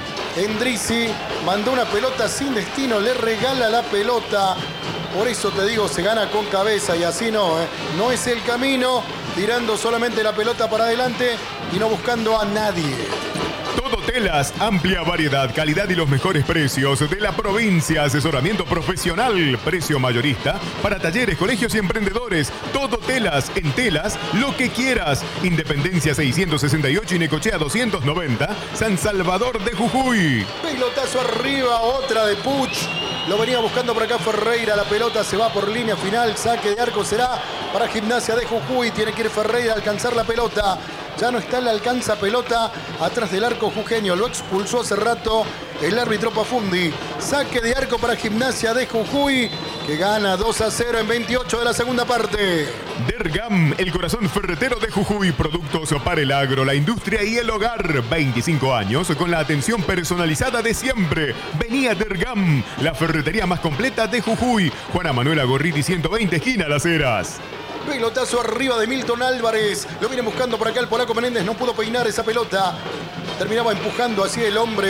Endrizi mandó una pelota sin destino. Le regala la pelota. Por eso te digo, se gana con cabeza y así no. No es el camino. Tirando solamente la pelota para adelante y no buscando a nadie. Todo Telas, amplia variedad, calidad y los mejores precios de la provincia. Asesoramiento profesional, precio mayorista para talleres, colegios y emprendedores. Todo Telas, en Telas, lo que quieras. Independencia 668 y Necochea 290, San Salvador de Jujuy. Pelotazo arriba, otra de Puch. Lo venía buscando por acá Ferreira. La pelota se va por línea final. Saque de arco será para Gimnasia de Jujuy. Tiene que ir Ferreira a alcanzar la pelota. Ya no está, le alcanza pelota atrás del arco jujeño. Lo expulsó hace rato el árbitro Pafundi. Saque de arco para Gimnasia de Jujuy, que gana 2-0 en 28 de la segunda parte. Dergam, el corazón ferretero de Jujuy. Productos para el agro, la industria y el hogar. 25 años con la atención personalizada de siempre. Vení a Dergam, la ferretería más completa de Jujuy. Juana Manuela Gorriti 120, esquina Las Heras. Pelotazo arriba de Milton Álvarez. Lo viene buscando por acá el polaco Menéndez. No pudo peinar esa pelota. Terminaba empujando así el hombre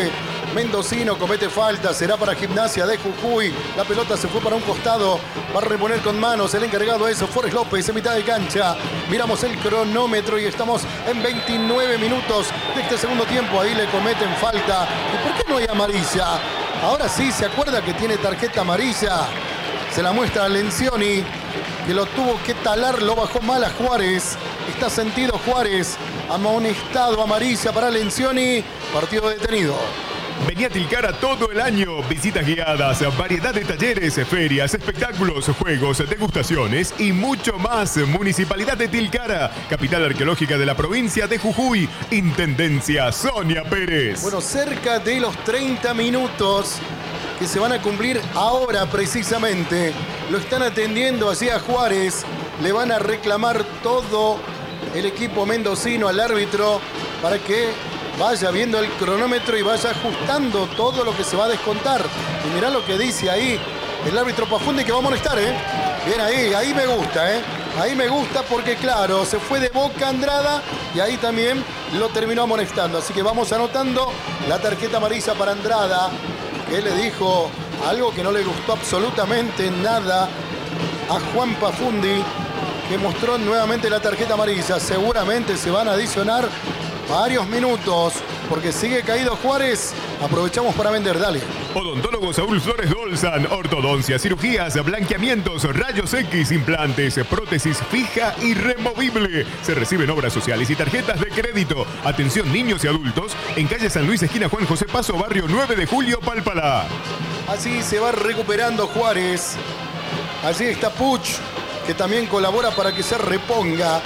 mendocino comete falta, será para Gimnasia de Jujuy. La pelota se fue para un costado, va a reponer con manos. El encargado es Forrest López en mitad de cancha. Miramos el cronómetro y estamos en 29 minutos de este segundo tiempo. Ahí le cometen falta. ¿Y por qué no hay amarilla? Ahora sí, se acuerda que tiene tarjeta amarilla. Se la muestra a Lencioni, que lo tuvo que talar, lo bajó mal a Juárez. Está sentido Juárez, amonestado, amarilla para Lencioni, partido detenido. Vení a Tilcara todo el año. Visitas guiadas, variedad de talleres, ferias, espectáculos, juegos, degustaciones y mucho más. Municipalidad de Tilcara, capital arqueológica de la provincia de Jujuy. Intendencia Sonia Pérez. Bueno, cerca de los 30 minutos que se van a cumplir ahora precisamente. Lo están atendiendo así a Juárez. Le van a reclamar todo el equipo mendocino al árbitro para que vaya viendo el cronómetro y vaya ajustando todo lo que se va a descontar. Y mirá lo que dice ahí el árbitro Pafundi, que va a amonestar, ¿eh? Bien ahí me gusta, ¿eh? Ahí me gusta porque, claro, se fue de boca Andrada y ahí también lo terminó amonestando. Así que vamos anotando la tarjeta amarilla para Andrada, que le dijo algo que no le gustó absolutamente nada a Juan Pafundi, que mostró nuevamente la tarjeta amarilla. Seguramente se van a adicionar varios minutos porque sigue caído Juárez. Aprovechamos para vender, dale. Odontólogo Saúl Flores Dolzan, ortodoncia, cirugías, blanqueamientos, rayos X, implantes, prótesis fija y removible. Se reciben obras sociales y tarjetas de crédito. Atención niños y adultos en calle San Luis, esquina Juan José Paso, barrio 9 de Julio, Palpalá. Así se va recuperando Juárez. Allí está Puch, que también colabora para que se reponga.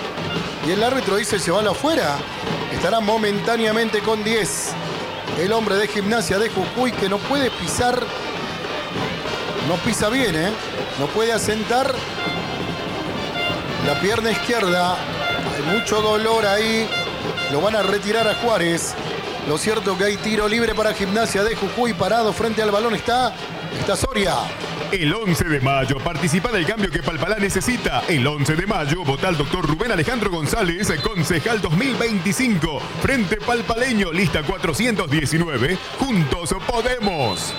Y el árbitro dice llévalo afuera. Estará momentáneamente con 10. El hombre de Gimnasia de Jujuy, que no puede pisar. No pisa bien, ¿eh? No puede asentar la pierna izquierda. Hay mucho dolor ahí. Lo van a retirar a Juárez. Lo cierto que hay tiro libre para Gimnasia de Jujuy. Parado frente al balón está Soria. El 11 de mayo, participa del cambio que Palpalá necesita. El 11 de mayo, vota al doctor Rubén Alejandro González, concejal 2025. Frente Palpaleño, lista 419. Juntos podemos.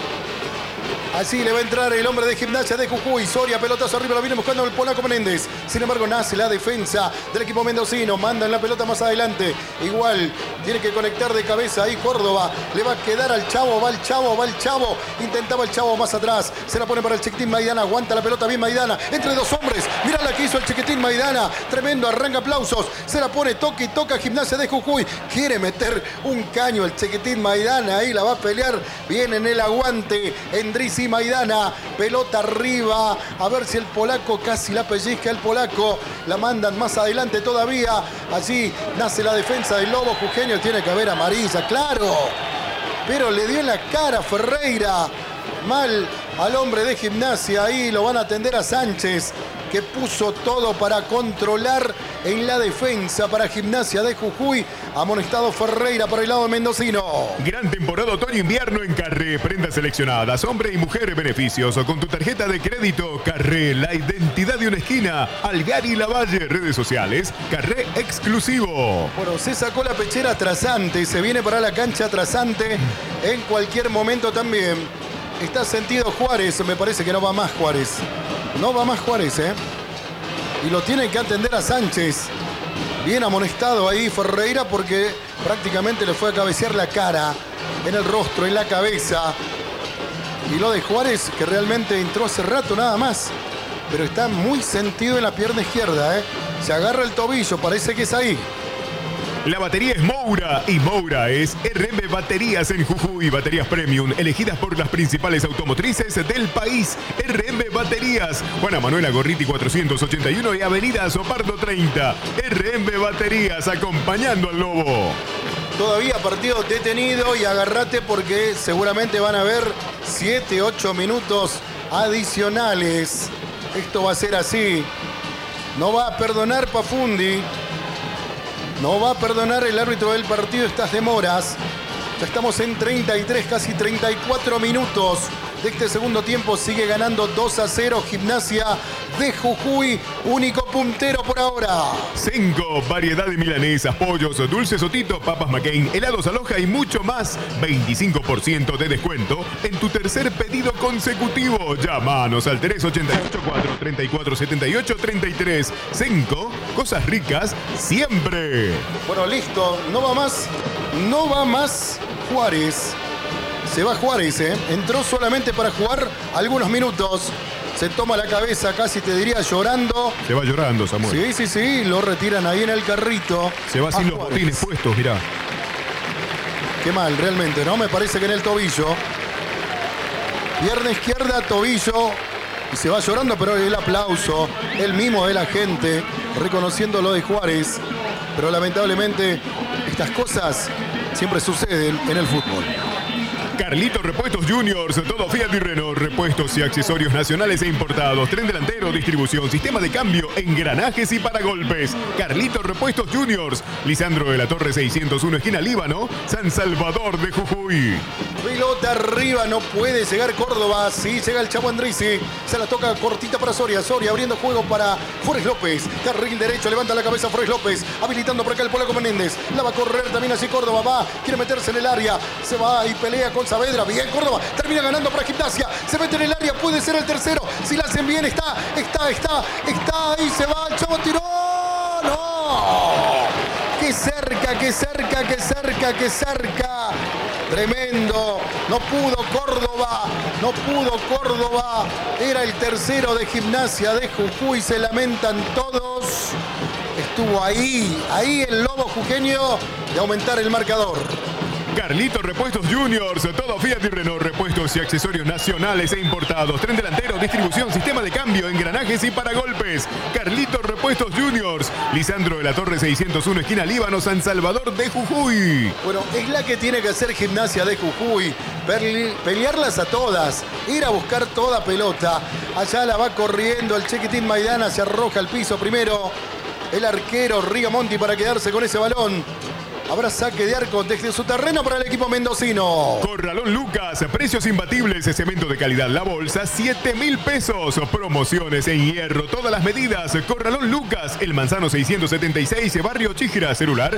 Así le va a entrar el hombre de Gimnasia de Jujuy. Soria, pelotazo arriba, lo viene buscando el polaco Menéndez. Sin embargo, nace la defensa del equipo mendocino. Mandan la pelota más adelante. Igual, tiene que conectar de cabeza ahí Córdoba. Le va a quedar al Chavo, va el Chavo. Intentaba el Chavo más atrás. Se la pone para el Chiquitín Maidana. Aguanta la pelota bien Maidana. Entre dos hombres. Mirá la que hizo el Chiquitín Maidana. Tremendo, arranca aplausos. Se la pone, toca y toca Gimnasia de Jujuy. Quiere meter un caño el Chiquitín Maidana. Ahí la va a pelear. Viene en el aguante Endrizi Maidana, pelota arriba, a ver si el polaco casi la pellizca el polaco, la mandan más adelante todavía, allí nace la defensa del Lobo Jujeño, tiene que haber amarilla, claro, pero le dio en la cara Ferreira, mal al hombre de Gimnasia, ahí lo van a atender a Sánchez, que puso todo para controlar en la defensa para Gimnasia de Jujuy. Amonestado Ferreira por el lado mendocino. Gran temporada otoño-invierno en Carré. Prendas seleccionadas, hombre y mujer, beneficios. Con tu tarjeta de crédito, Carré, la identidad de una esquina. Algari Lavalle, redes sociales, Carré exclusivo. Bueno, se sacó la pechera Trasante, se viene para la cancha Trasante en cualquier momento también. Está sentido Juárez, me parece que no va más Juárez. No va más Juárez, ¿eh? Y lo tiene que atender a Sánchez. Bien amonestado ahí Ferreira porque prácticamente le fue a cabecear la cara, en el rostro, en la cabeza. Y lo de Juárez, que realmente entró hace rato nada más. Pero está muy sentido en la pierna izquierda, ¿eh? Se agarra el tobillo, parece que es ahí. La batería es Moura y Moura es RM Baterías en Jujuy. Baterías premium elegidas por las principales automotrices del país. RM Baterías. Juana Manuela Gorriti 481 y Avenida Sopardo 30. RM Baterías acompañando al Lobo. Todavía partido detenido y agárrate porque seguramente van a haber 7, 8 minutos adicionales. Esto va a ser así. No va a perdonar Pafundi. No va a perdonar el árbitro del partido estas demoras. Ya estamos en 33, casi 34 minutos de este segundo tiempo. Sigue ganando 2-0 Gimnasia de Jujuy, único puntero por ahora. Senco, variedad de milanesas, pollos, dulces Sotito, papas McCain, helados Aloha y mucho más. 25% de descuento en tu tercer pedido consecutivo. Llámanos al 388-434-78-33. Senco, cosas ricas siempre. Bueno, listo. No va más Juárez. Se va Juárez, ¿eh? Entró solamente para jugar algunos minutos. Se toma la cabeza, casi te diría llorando. Se va llorando, Samuel. Sí. Lo retiran ahí en el carrito. Se va sin los botines puestos, mirá. Qué mal, realmente, ¿no? Me parece que en el tobillo. Pierna izquierda, tobillo. Y se va llorando, pero el aplauso, el mimo de la gente, reconociendo lo de Juárez. Pero lamentablemente, estas cosas siempre suceden en el fútbol. Carlito Repuestos Juniors, todo Fiat y Renault, repuestos y accesorios nacionales e importados, tren delantero, distribución, sistema de cambio, engranajes y paragolpes. Carlito Repuestos Juniors, Lisandro de la Torre 601, esquina Líbano, San Salvador de Jujuy. Pelota arriba, no puede llegar Córdoba. Sí, llega el Chavo Andrisi. Se la toca cortita para Soria. Soria abriendo juego para Forés López. Carril derecho, levanta la cabeza Forés López. Habilitando por acá el polaco Menéndez. La va a correr también así Córdoba. Va, quiere meterse en el área. Se va y pelea con Saavedra. Bien, Córdoba. Termina ganando para Gimnasia. Se mete en el área, puede ser el tercero. Si la hacen bien, está. Ahí se va. El Chavo tiró. ¡No! ¡Qué cerca! Tremendo. No pudo Córdoba. Era el tercero de Gimnasia de Jujuy. Se lamentan todos. Estuvo ahí el lobo jujeño de aumentar el marcador. Carlito Repuestos Juniors, todo Fiat y Renault, repuestos y accesorios nacionales e importados, tren delantero, distribución, sistema de cambio, engranajes y paragolpes. Carlito Repuestos Juniors, Lisandro de la Torre 601, esquina Líbano, San Salvador de Jujuy. Bueno, es la que tiene que hacer Gimnasia de Jujuy, pelearlas a todas, ir a buscar toda pelota. Allá la va corriendo el Chiquitín Maidana, se arroja al piso primero el arquero Rigamonti para quedarse con ese balón. Habrá saque de arco desde su terreno para el equipo mendocino. Corralón Lucas, precios imbatibles, cemento de calidad La Bolsa, 7.000 pesos. Promociones en hierro, todas las medidas. Corralón Lucas, El Manzano 676, Barrio Chíjera, celular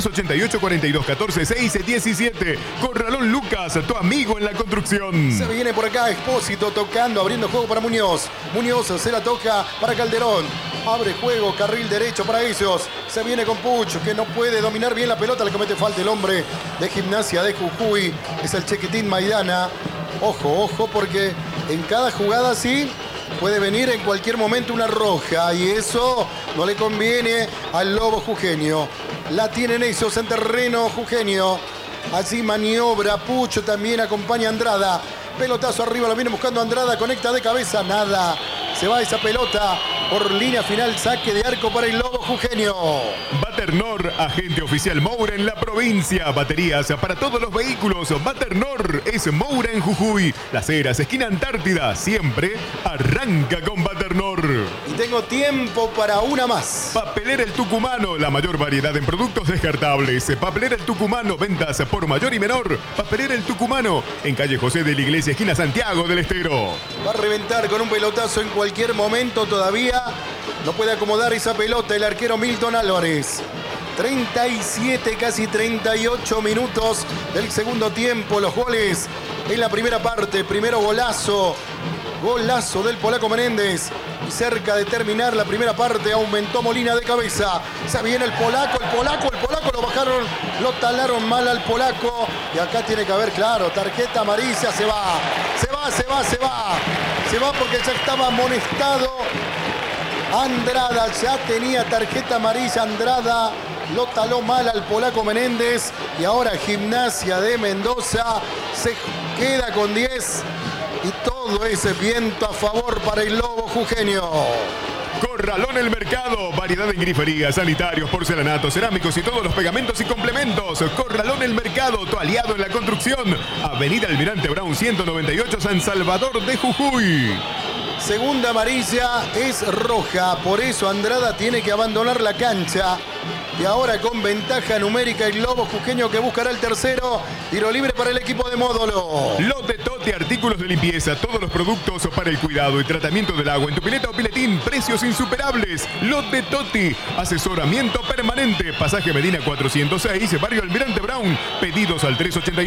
388-4214-617. Corralón Lucas, tu amigo en la construcción. Se viene por acá Expósito tocando, abriendo juego para Muñoz. Muñoz se la toca para Calderón. Abre juego, carril derecho para ellos. Se viene con Puch, que no puede dominar bien la pelota. Le comete falta el hombre de Gimnasia de Jujuy. Es el Chiquitín Maidana. Ojo, porque en cada jugada sí puede venir en cualquier momento una roja. Y eso no le conviene al lobo jujeño. La tienen ellos en terreno jujeño. Así maniobra Pucho, también acompaña a Andrada. Pelotazo arriba, lo viene buscando Andrada, conecta de cabeza, nada. Se va esa pelota por línea final, saque de arco para el lobo jujeño. Baternor, agente oficial Moura en la provincia. Baterías para todos los vehículos. Baternor es Moura en Jujuy. Las Heras, esquina Antártida, siempre arranca con Baternor. Y tengo tiempo para una más. Papelera El Tucumano, la mayor variedad en productos descartables. Papelera El Tucumano, ventas por mayor y menor. Papelera El Tucumano, en calle José de la Iglesia, esquina Santiago del Estero. Va a reventar con un pelotazo en cualquier momento todavía. No puede acomodar esa pelota el arquero Milton Álvarez. 37, casi 38 minutos del segundo tiempo. Los goles en la primera parte. Primero golazo del polaco Menéndez. Y cerca de terminar la primera parte aumentó Molina de cabeza. Se viene el polaco, lo bajaron, lo talaron mal al polaco. Y acá tiene que haber, claro, tarjeta amarilla, se va porque ya estaba amonestado. Andrada ya tenía tarjeta amarilla. Andrada lo taló mal al polaco Menéndez. Y ahora Gimnasia de Mendoza se queda con 10. Y todo ese viento a favor para el lobo jujeño. Corralón El Mercado, variedad en griferías, sanitarios, porcelanatos, cerámicos y todos los pegamentos y complementos. Corralón El Mercado, tu aliado en la construcción. Avenida Almirante Brown 198, San Salvador de Jujuy. Segunda amarilla es roja, por eso Andrada tiene que abandonar la cancha. Y ahora con ventaja numérica el Lobo jujeño que buscará el tercero. Tiro libre para el equipo de Módolo. Lote Totti, artículos de limpieza, todos los productos para el cuidado y tratamiento del agua en tu pileta o piletín, precios insuperables. Lote Totti, asesoramiento permanente, pasaje Medina 406, barrio Almirante Brown, pedidos al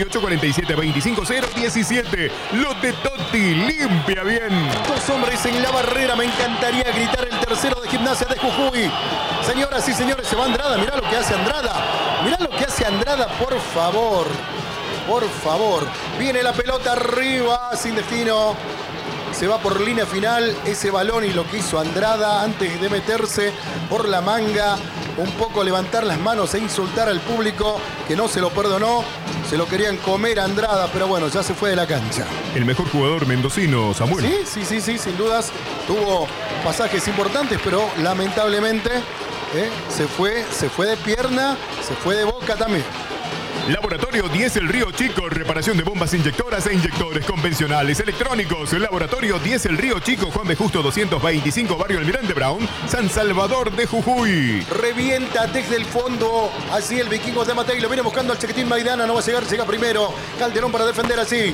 388-4725-017. Lote Totti, limpia bien. Dos hombres en la barrera, me encantaría gritar el tercero de Gimnasia de Jujuy. Señoras y señores, se va Andrada, mirá lo que hace Andrada. Mirá lo que hace Andrada, por favor. Por favor. Viene la pelota arriba, sin destino. Se va por línea final ese balón y lo que hizo Andrada antes de meterse por la manga. Un poco levantar las manos e insultar al público que no se lo perdonó. Se lo querían comer a Andrada, pero bueno, ya se fue de la cancha. El mejor jugador mendocino, Samuel. Sí, sin dudas. Tuvo pasajes importantes, pero lamentablemente se fue de pierna, se fue de boca también. Laboratorio Diesel Río Chico, reparación de bombas inyectoras e inyectores convencionales electrónicos. Laboratorio Diesel Río Chico, Juan de Justo 225, barrio Almirante Brown, San Salvador de Jujuy. Revienta desde el fondo, así el vikingo de Matei, lo viene buscando al Chiquitín Maidana, no va a llegar, llega primero. Calderón para defender así.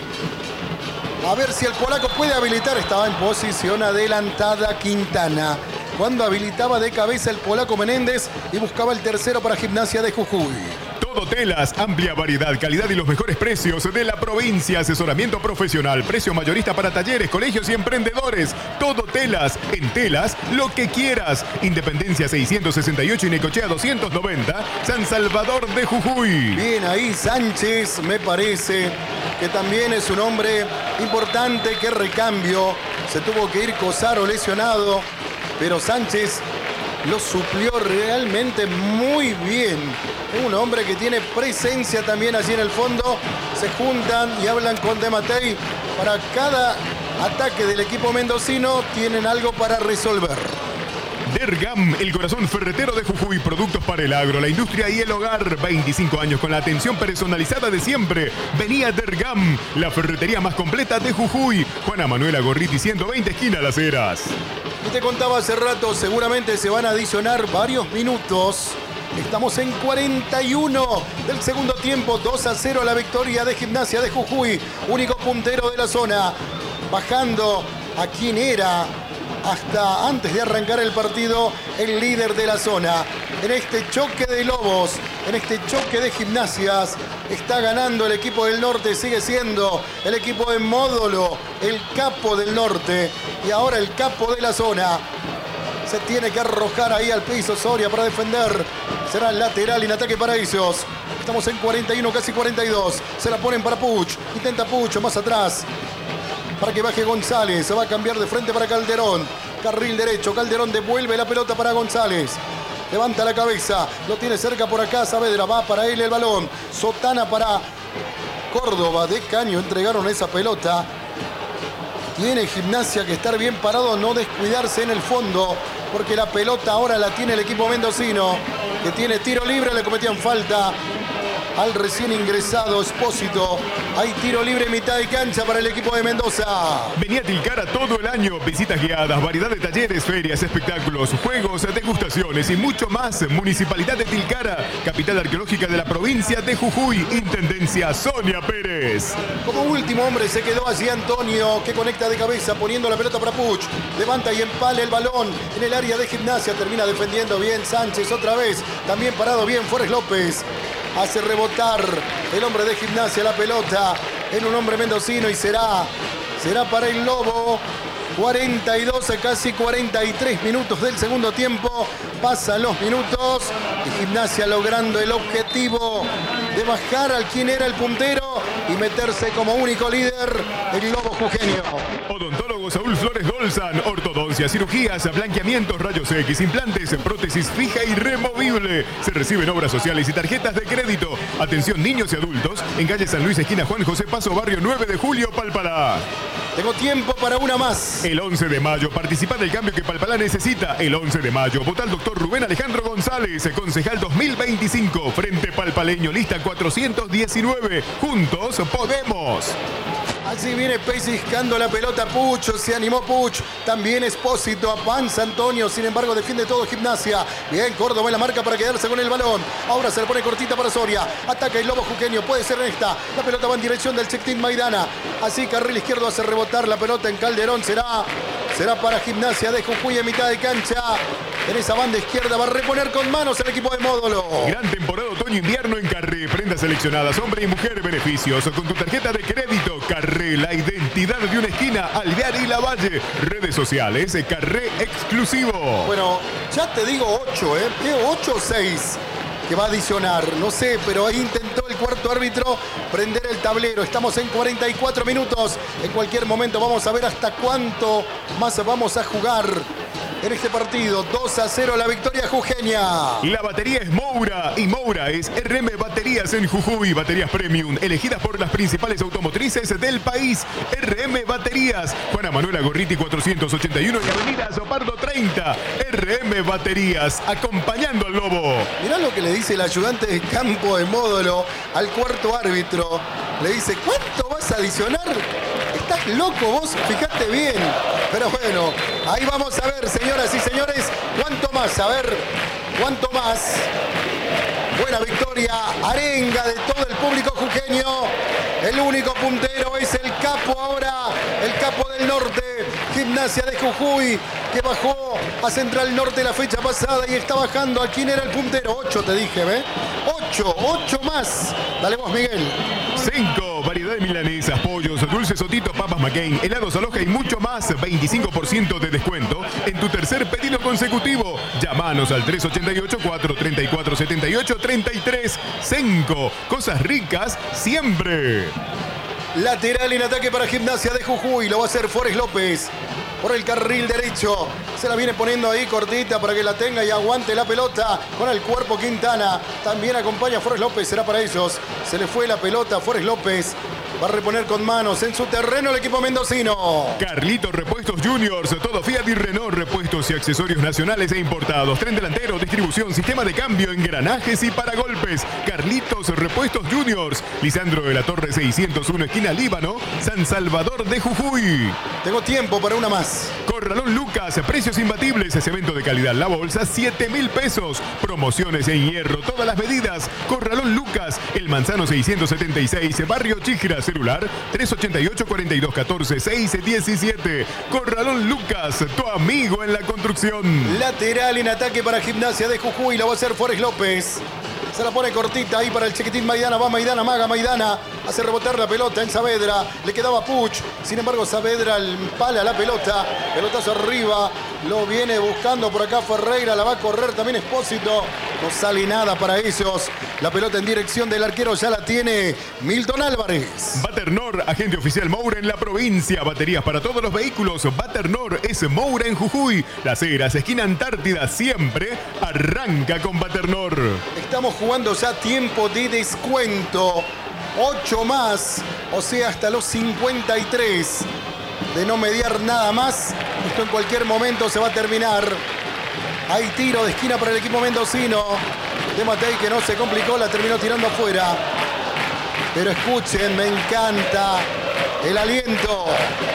A ver si el polaco puede habilitar, estaba en posición adelantada Quintana. Cuando habilitaba de cabeza el polaco Menéndez y buscaba el tercero para Gimnasia de Jujuy. Todo Telas, amplia variedad, calidad y los mejores precios de la provincia. Asesoramiento profesional, precio mayorista para talleres, colegios y emprendedores. Todo Telas, en Telas, lo que quieras. Independencia 668 y Necochea 290, San Salvador de Jujuy. Bien ahí Sánchez, me parece que también es un hombre importante que recambio. Se tuvo que ir Cosaro lesionado, pero Sánchez lo suplió realmente muy bien. Es un hombre que tiene presencia también allí en el fondo. Se juntan y hablan con De Matei. Para cada ataque del equipo mendocino tienen algo para resolver. Dergam, el corazón ferretero de Jujuy, productos para el agro, la industria y el hogar. 25 años con la atención personalizada de siempre. Venía Dergam, la ferretería más completa de Jujuy. Juana Manuela Gorriti 120, esquina Las Heras. Y te contaba hace rato, seguramente se van a adicionar varios minutos. Estamos en 41 del segundo tiempo, 2-0 la victoria de Gimnasia de Jujuy, único puntero de la zona, bajando a quien era hasta antes de arrancar el partido el líder de la zona. En este choque de lobos, en este choque de Gimnasias, está ganando el equipo del norte, sigue siendo el equipo de Módolo, el capo del norte y ahora el capo de la zona. Se tiene que arrojar ahí al piso Soria para defender. Será lateral en ataque para ellos. Estamos en 41, casi 42. Se la ponen para Puch. Intenta Puch más atrás. Para que baje González. Se va a cambiar de frente para Calderón. Carril derecho. Calderón devuelve la pelota para González. Levanta la cabeza. Lo tiene cerca por acá. Saavedra va para él el balón. Sotana para Córdoba. De caño entregaron esa pelota. Tiene Gimnasia que estar bien parado, no descuidarse en el fondo, porque la pelota ahora la tiene el equipo mendocino, que tiene tiro libre, le cometían falta al recién ingresado Espósito. Hay tiro libre mitad de cancha para el equipo de Mendoza. Venía a Tilcara todo el año, visitas guiadas, variedad de talleres, ferias, espectáculos, juegos, degustaciones y mucho más. Municipalidad de Tilcara, capital arqueológica de la provincia de Jujuy, Intendencia Sonia Pérez. Como último hombre se quedó allí Antonio, que conecta de cabeza poniendo la pelota para Puch. Levanta y empala el balón en el área de Gimnasia, termina defendiendo bien Sánchez otra vez. También parado bien Forrest López. Hace rebotar el hombre de Gimnasia la pelota en un hombre mendocino y será para el Lobo. 42 a casi 43 minutos del segundo tiempo. Pasan los minutos y Gimnasia logrando el objetivo de bajar al quien era el puntero y meterse como único líder el Lobo jujeño. Odontólogo Saúl Flores Dolzan, ortodoncia, cirugías, blanqueamientos, rayos X, implantes, prótesis fija y removible. Se reciben obras sociales y tarjetas de crédito. Atención niños y adultos en calle San Luis, esquina Juan José Paso, barrio 9 de Julio, Palpalá. Tengo tiempo para una más. El 11 de mayo, participa del cambio que Palpalá necesita. El 11 de mayo, vota al doctor Rubén Alejandro González, concejal 2025, Frente Palpaleño, lista 419. Juntos podemos. Así viene pellizcando la pelota Puch, se animó Puch, también Espósito, avanza Antonio, sin embargo defiende todo Gimnasia. Bien, Córdoba en la marca para quedarse con el balón. Ahora se le pone cortita para Soria, ataca el Lobo Jujeño, puede ser en esta. La pelota va en dirección del Checkteam Maidana. Así carril izquierdo hace rebotar la pelota en Calderón, será para Gimnasia de Jujuy en mitad de cancha. En esa banda izquierda va a reponer con manos el equipo de Módulo. Gran temporada otoño-invierno en Carré. Prendas seleccionadas, hombre y mujer, beneficios. Con tu tarjeta de crédito, Carré, la identidad de una esquina, Alvear y Lavalle. Redes sociales, Carré exclusivo. Bueno, ya te digo 8, ¿eh? 8 o 6 que va a adicionar. No sé, pero ahí intentó el cuarto árbitro prender el tablero. Estamos en 44 minutos. En cualquier momento vamos a ver hasta cuánto más vamos a jugar en este partido. 2-0 la victoria jujeña. La batería es Moura y Moura es RM Baterías en Jujuy. Baterías Premium, elegidas por las principales automotrices del país. RM Baterías, Juana Manuela Gorriti 481 y Avenida Sopardo 30. RM Baterías, acompañando al Lobo. Mirá lo que le dice el ayudante de campo de Módulo al cuarto árbitro. Le dice, ¿cuánto vas a adicionar? Estás loco vos, fíjate bien. Pero bueno, ahí vamos a ver, señoras y señores, cuánto más. A ver, cuánto más. Buena victoria, arenga de todo el público jujeño. El único puntero es el capo ahora, el capo del norte, Gimnasia de Jujuy, que bajó a Central Norte la fecha pasada y está bajando. ¿A quién era el puntero? 8 te dije, ¿eh? 8 más. Dale vos, Miguel. 5, variedad de milanesas, pollos, dulces Sotito, papas McCain, helados Aloja y mucho más. 25% de descuento en tu tercer pedido consecutivo. Llámanos al 388-434-78-33. 5, cosas ricas siempre. Lateral en ataque para Gimnasia de Jujuy. Lo va a hacer Forés López por el carril derecho. Se la viene poniendo ahí cortita para que la tenga y aguante la pelota con el cuerpo Quintana. También acompaña a Forés López, será para ellos. Se le fue la pelota a Forés López. Va a reponer con manos en su terreno el equipo mendocino. Carlitos Repuestos Juniors, todo Fiat y Renault, repuestos y accesorios nacionales e importados. Tren delantero, distribución, sistema de cambio, engranajes y paragolpes. Carlitos Repuestos Juniors, Lisandro de la Torre 601, esquina Líbano, San Salvador de Jujuy. Tengo tiempo para una más. Corralón Lucas, precios imbatibles, cemento de calidad, la bolsa, 7.000 pesos. Promociones en hierro, todas las medidas. Corralón Lucas, El Manzano 676, Barrio Chíjira, celular 388-4214-617. Corralón Lucas, tu amigo en la construcción. Lateral en ataque para Gimnasia de Jujuy, lo va a hacer Forés López. Se la pone cortita ahí para el Chequetín Maidana. Va Maidana, maga Maidana. Hace rebotar la pelota en Saavedra. Le quedaba Puch. Sin embargo, Saavedra empala la pelota. Pelotazo arriba. Lo viene buscando por acá Ferreira. La va a correr también Espósito. No sale nada para ellos. La pelota en dirección del arquero ya la tiene Milton Álvarez. Baternor, agente oficial Moura en la provincia. Baterías para todos los vehículos. Baternor es Moura en Jujuy. Las Heras, esquina Antártida, siempre arranca con Baternor. Estamos jugando ya tiempo de descuento. 8 más, o sea, hasta los 53. De no mediar nada más, esto en cualquier momento se va a terminar. Hay tiro de esquina para el equipo mendocino. De Matei, que no se complicó, la terminó tirando afuera. Pero escuchen, me encanta el aliento.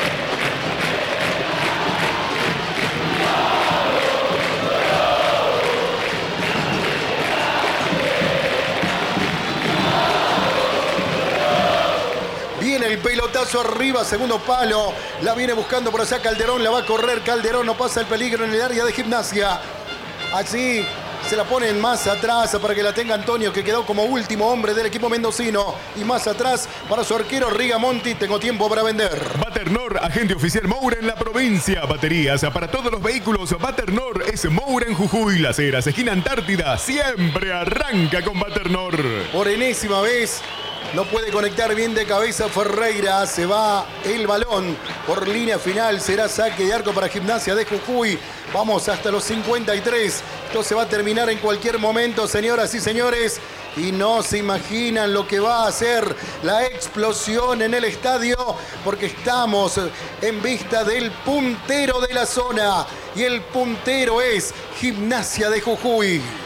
Viene el pelotazo arriba, segundo palo. La viene buscando por allá Calderón, la va a correr Calderón, no pasa el peligro en el área de Gimnasia. Allí se la ponen más atrás para que la tenga Antonio, que quedó como último hombre del equipo mendocino. Y más atrás para su arquero Rigamonti. Tengo tiempo para vender. Baternor, agente oficial Moura en la provincia. Baterías para todos los vehículos. Baternor es Moura en Jujuy. Las Heras, esquina Antártida, siempre arranca con Baternor. Por enésima vez. No puede conectar bien de cabeza Ferreira. Se va el balón por línea final. Será saque de arco para Gimnasia de Jujuy. Vamos hasta los 53. Esto se va a terminar en cualquier momento, señoras y señores. Y no se imaginan lo que va a hacer la explosión en el estadio, porque estamos en vista del puntero de la zona. Y el puntero es Gimnasia de Jujuy.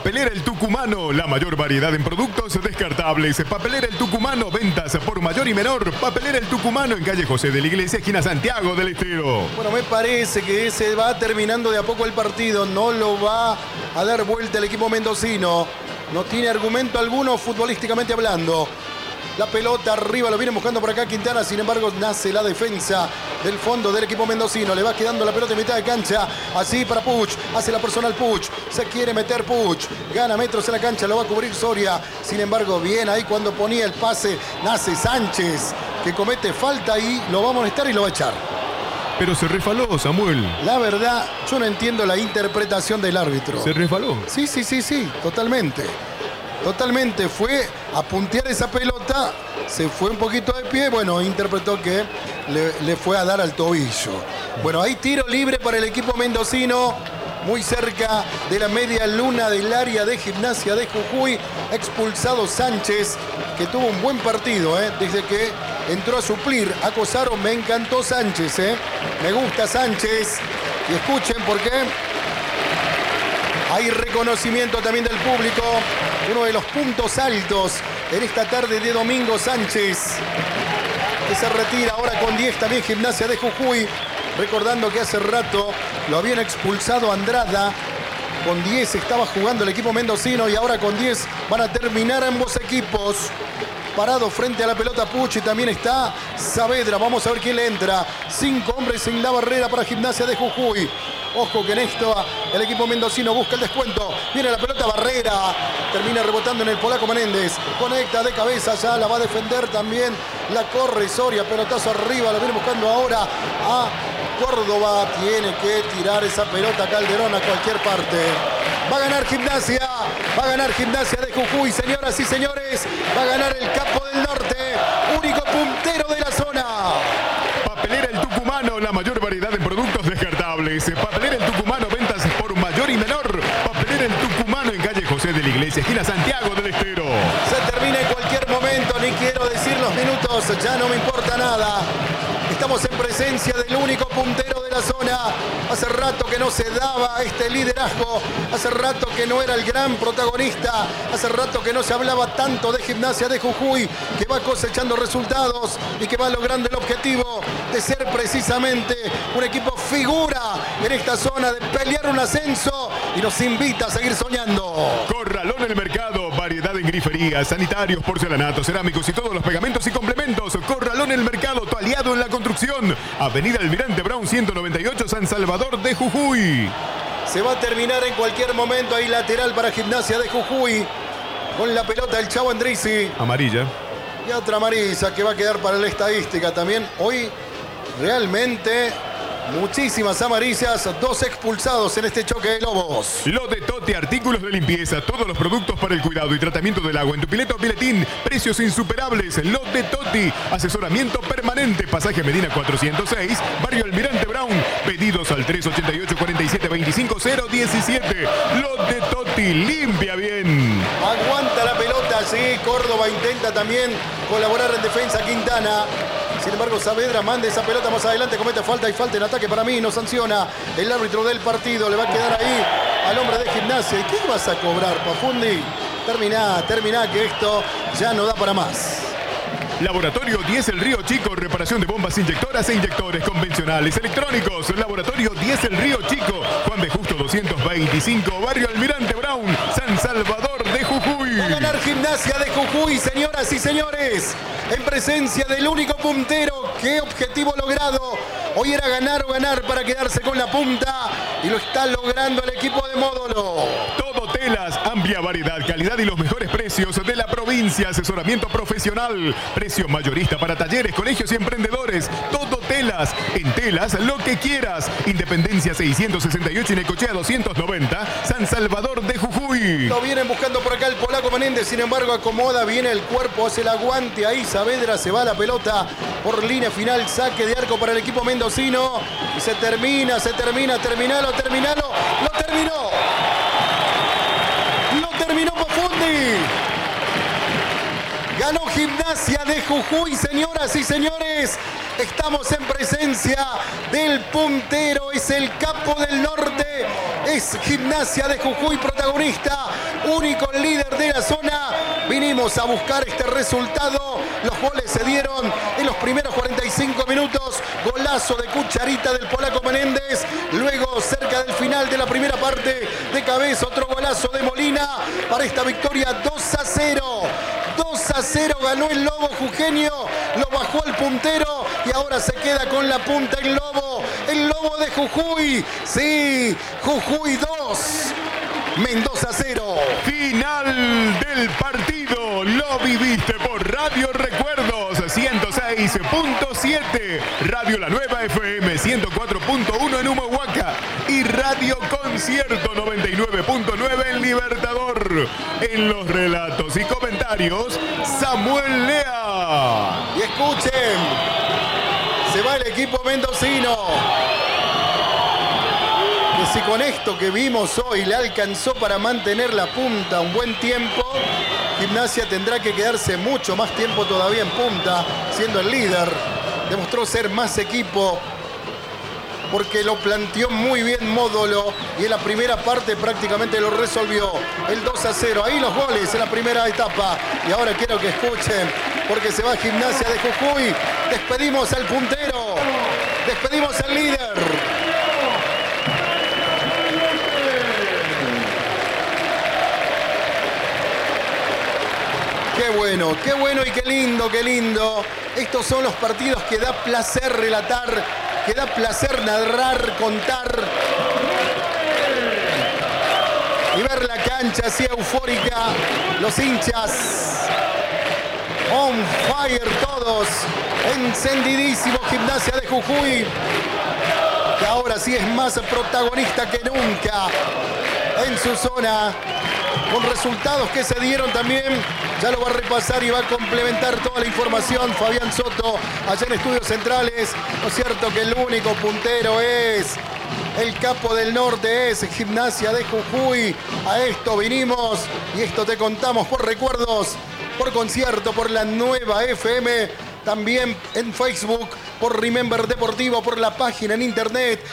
Papelera El Tucumano, la mayor variedad en productos descartables. Papelera El Tucumano, ventas por mayor y menor. Papelera El Tucumano en calle José de la Iglesia, esquina Santiago del Estero. Bueno, me parece que se va terminando de a poco el partido. No lo va a dar vuelta el equipo mendocino. No tiene argumento alguno futbolísticamente hablando. La pelota arriba, lo viene buscando por acá Quintana, sin embargo nace la defensa del fondo del equipo mendocino. Le va quedando la pelota en mitad de cancha, así para Puch, hace la personal Puch, se quiere meter Puch, gana metros en la cancha, lo va a cubrir Soria. Sin embargo, bien ahí cuando ponía el pase, nace Sánchez, que comete falta y lo va a molestar y lo va a echar. Pero se resbaló, Samuel. La verdad, yo no entiendo la interpretación del árbitro. ¿Se resbaló? Sí, totalmente. Totalmente, fue a puntear esa pelota, se fue un poquito de pie, bueno, interpretó que le fue a dar al tobillo. Bueno, hay tiro libre para el equipo mendocino, muy cerca de la media luna del área de Gimnasia de Jujuy. Expulsado Sánchez, que tuvo un buen partido, desde que entró a suplir a Cosaro. Me encantó Sánchez, me gusta Sánchez. Y escuchen por qué. Hay reconocimiento también del público. Uno de los puntos altos en esta tarde de domingo, Sánchez, que se retira ahora con 10 también Gimnasia de Jujuy. Recordando que hace rato lo habían expulsado Andrada. Con 10 estaba jugando el equipo mendocino y ahora con 10 van a terminar ambos equipos. Parado frente a la pelota Puch y también está Saavedra. Vamos a ver quién le entra. 5 hombres en la barrera para Gimnasia de Jujuy. Ojo que en esto el equipo mendocino busca el descuento. Viene la pelota Barrera. Termina rebotando en el polaco Menéndez. Conecta de cabeza, ya la va a defender también. La corre Soria, pelotazo arriba. Lo viene buscando ahora a Córdoba. Tiene que tirar esa pelota Calderón a cualquier parte. Va a ganar Gimnasia. Va a ganar Gimnasia de Jujuy, señoras y señores. Va a ganar el Capo del Norte. Único puntero de la zona. Papelera El Tucumano, la mayor variedad en productos descartables. Papelera El Tucumano, ventas por mayor y menor. Papelera El Tucumano en calle José de la Iglesia, esquina Santiago del Estero. Se termina en cualquier momento, ni quiero decir los minutos, ya no me importa nada. Estamos en presencia del único puntero de la zona. Hace rato que no se daba este liderazgo. Hace rato que no era el gran protagonista. Hace rato que no se hablaba tanto de Gimnasia de Jujuy, que va cosechando resultados y que va logrando el objetivo de ser precisamente un equipo figura en esta zona, de pelear un ascenso, y nos invita a seguir soñando. Corralón El Mercado, variedad en griferías, sanitarios, porcelanatos, cerámicos y todos los pegamentos y complementos. Corralón El Mercado, tu aliado en la construcción. Avenida Almirante Brown 198, San Salvador de Jujuy. Se va a terminar en cualquier momento. Ahí lateral para Gimnasia de Jujuy. Con la pelota el Chavo Andrisi. Amarilla. Y otra amarilla que va a quedar para la estadística también. Hoy realmente muchísimas amarillas, 2 expulsados en este choque de lobos. Lo de Toti, artículos de limpieza, todos los productos para el cuidado y tratamiento del agua en tu pileta o piletín, precios insuperables. Lo de Toti, asesoramiento permanente, pasaje Medina 406, barrio Almirante Brown, pedidos al 388-47-25-017. Lo de Toti, limpia bien. Aguanta la pelota, sí, Córdoba intenta también colaborar en defensa, Quintana. Sin embargo, Saavedra manda esa pelota más adelante, comete falta y falta en ataque para mí, no sanciona el árbitro del partido. Le va a quedar ahí al hombre de Gimnasia. ¿Y qué vas a cobrar, Pafundi? Termina, que esto ya no da para más. Laboratorio 10 El Río Chico, reparación de bombas inyectoras e inyectores convencionales electrónicos. Laboratorio 10 El Río Chico, Juan de Justo 225, barrio Almirante Brown, San Salvador de Jujuy. Va a ganar Gimnasia de Jujuy, señoras y señores, en presencia del único puntero. ¿Qué objetivo logrado? Hoy era ganar o ganar para quedarse con la punta, y lo está logrando el equipo de Módulo. Todo telas, amplia variedad, calidad y los mejores precios de la provincia. Asesoramiento profesional, precio mayorista para talleres, colegios y emprendedores. Todo telas, en telas lo que quieras. Independencia 668 y Necochea 290, San Salvador de Jujuy. Lo vienen buscando por acá el polaco Menéndez, sin embargo acomoda bien el cuerpo, hace el aguante ahí. Saavedra, se va la pelota por línea final, saque de arco para el equipo mendocino. Y se termina, terminalo. ¡Lo terminó Pafundi! Ganó Gimnasia de Jujuy, señoras y señores. Estamos en presencia del puntero, es el capo del norte, es Gimnasia de Jujuy, protagonista, único líder de la zona. Vinimos a buscar este resultado. Los goles se dieron en los primeros 45 minutos. Golazo de Cucharita del polaco Menéndez. Luego, cerca del final de la primera parte, de cabeza, otro golazo de Molina para esta victoria 2-0. 2-0 ganó el Lobo jujeño, lo bajó el puntero y ahora se queda con la punta el Lobo de Jujuy. Sí, Jujuy 2, Mendoza 0. Final del partido, lo viviste por Radio Recuerdos 106.7, Radio La Nueva FM 104.1 en Humahuaca y Radio Concierto 99.9 en Libertador. En los relatos y comentarios, Samuel Lea. Y escuchen, se va el equipo mendocino. Que si con esto que vimos hoy le alcanzó para mantener la punta un buen tiempo, Gimnasia tendrá que quedarse mucho más tiempo todavía en punta, siendo el líder. Demostró ser más equipo porque lo planteó muy bien Módolo y en la primera parte prácticamente lo resolvió. El 2-0, ahí los goles en la primera etapa. Y ahora quiero que escuchen, porque se va Gimnasia de Jujuy. Despedimos al puntero, despedimos al líder. Qué bueno y qué lindo. Estos son los partidos que da placer relatar, que da placer narrar, contar. Y ver la cancha así eufórica, los hinchas on fire todos, encendidísimo Gimnasia de Jujuy, que ahora sí es más protagonista que nunca en su zona, con resultados que se dieron también. Ya lo va a repasar y va a complementar toda la información Fabián Soto, allá en Estudios Centrales. ¿No es cierto que el único puntero es el capo del norte, es Gimnasia de Jujuy? A esto vinimos y esto te contamos por Recuerdos, por Concierto, por la Nueva FM, también en Facebook, por Remember Deportivo, por la página en internet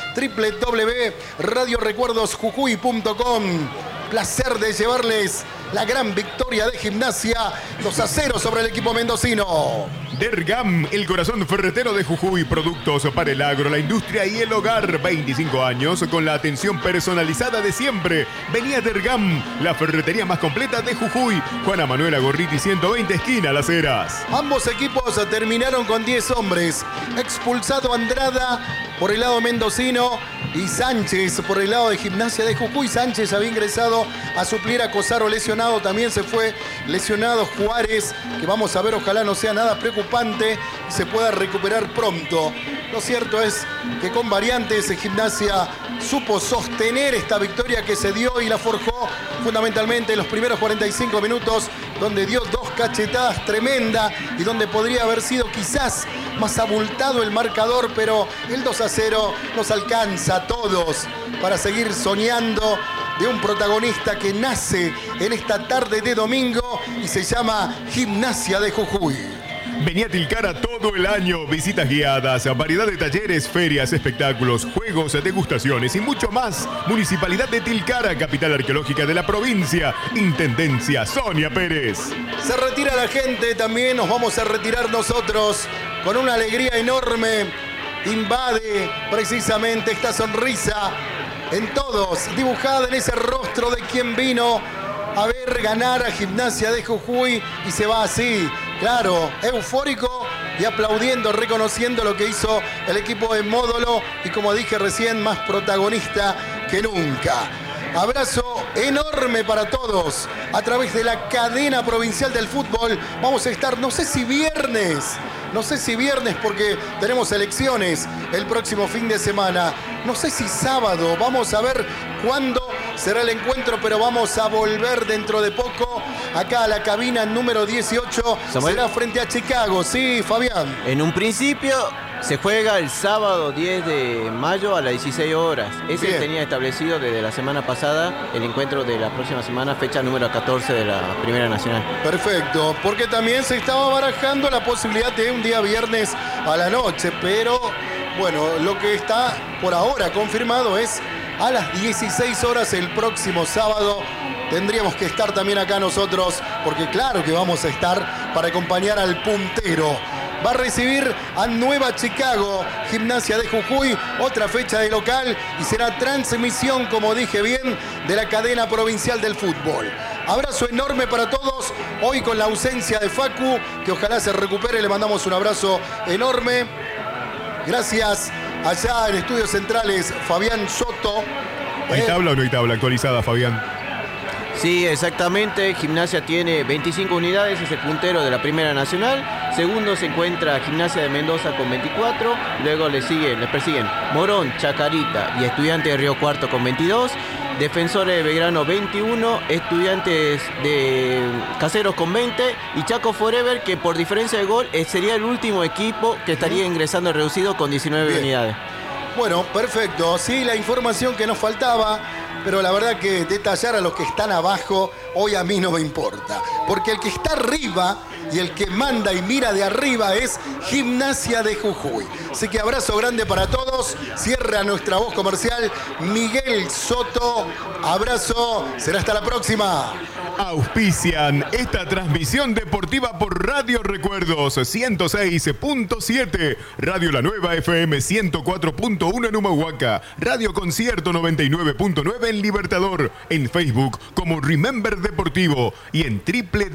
www.radiorecuerdosjujuy.com. Placer de llevarles la gran victoria de Gimnasia 2-0 sobre el equipo mendocino. Dergam, el corazón ferretero de Jujuy, productos para el agro, la industria y el hogar. 25 años con la atención personalizada de siempre. Vení a Dergam, la ferretería más completa de Jujuy. Juana Manuela Gorriti 120, esquina Las Heras. Ambos equipos terminaron con 10 hombres. Expulsado Andrada por el lado mendocino y Sánchez por el lado de Gimnasia de Jujuy. Sánchez había ingresado a suplir a Cosaro lesionado. También se fue lesionado Juárez, que vamos a ver, ojalá no sea nada preocupante y se pueda recuperar pronto. Lo cierto es que con variantes Gimnasia supo sostener esta victoria que se dio y la forjó fundamentalmente en los primeros 45 minutos, donde dio 2 cachetadas tremendas y donde podría haber sido quizás más abultado el marcador, pero el 2-0 nos alcanza a todos para seguir soñando de un protagonista que nace en esta tarde de domingo y se llama Gimnasia de Jujuy. Vení a Tilcara todo el año, visitas guiadas, variedad de talleres, ferias, espectáculos, juegos, degustaciones y mucho más. Municipalidad de Tilcara, capital arqueológica de la provincia. Intendencia Sonia Pérez. Se retira la gente, también nos vamos a retirar nosotros con una alegría enorme. Invade precisamente esta sonrisa en todos, dibujada en ese rostro de quien vino a ver ganar a Gimnasia de Jujuy y se va así, claro, eufórico y aplaudiendo, reconociendo lo que hizo el equipo de Módolo y, como dije recién, más protagonista que nunca. Abrazo enorme para todos a través de la cadena provincial del fútbol. Vamos a estar, no sé si viernes porque tenemos elecciones el próximo fin de semana. No sé si sábado, vamos a ver cuándo será el encuentro, pero vamos a volver dentro de poco acá a la cabina número 18. Samuel, será frente a Chicago, sí, Fabián. En un principio Se juega el sábado 10 de mayo a las 16 horas. Ese Bien. tenía establecido desde la semana pasada el encuentro de la próxima semana, fecha número 14 de la Primera Nacional. Perfecto, porque también se estaba barajando la posibilidad de un día viernes a la noche, pero bueno, lo que está por ahora confirmado es a las 16 horas el próximo sábado. Tendríamos que estar también acá nosotros, porque claro que vamos a estar para acompañar al puntero. Va a recibir a Nueva Chicago, Gimnasia de Jujuy, otra fecha de local y será transmisión, como dije bien, de la cadena provincial del fútbol. Abrazo enorme para todos, hoy con la ausencia de Facu, que ojalá se recupere, le mandamos un abrazo enorme. Gracias allá en Estudios Centrales, Fabián Soto. ¿Hay tabla o no hay tabla actualizada, Fabián? Sí, exactamente. Gimnasia tiene 25 unidades, es el puntero de la Primera Nacional. Segundo se encuentra Gimnasia de Mendoza con 24. Luego les persiguen Morón, Chacarita y Estudiantes de Río Cuarto con 22. Defensores de Belgrano 21, Estudiantes de Caseros con 20 y Chaco Forever, que por diferencia de gol sería el último equipo que estaría ingresando reducido con 19 Bien. unidades. Bueno, perfecto. Sí, la información que nos faltaba, pero la verdad que detallar a los que están abajo hoy a mí no me importa. Porque el que está arriba y el que manda y mira de arriba es Gimnasia de Jujuy. Así que abrazo grande para todos. Cierra nuestra voz comercial Miguel Soto. Abrazo. Será hasta la próxima. Auspician esta transmisión deportiva por Radio Recuerdos 106.7, Radio La Nueva FM 104.1 en Humahuaca, Radio Concierto 99.9 en Libertador, en Facebook como Remember Deportivo y en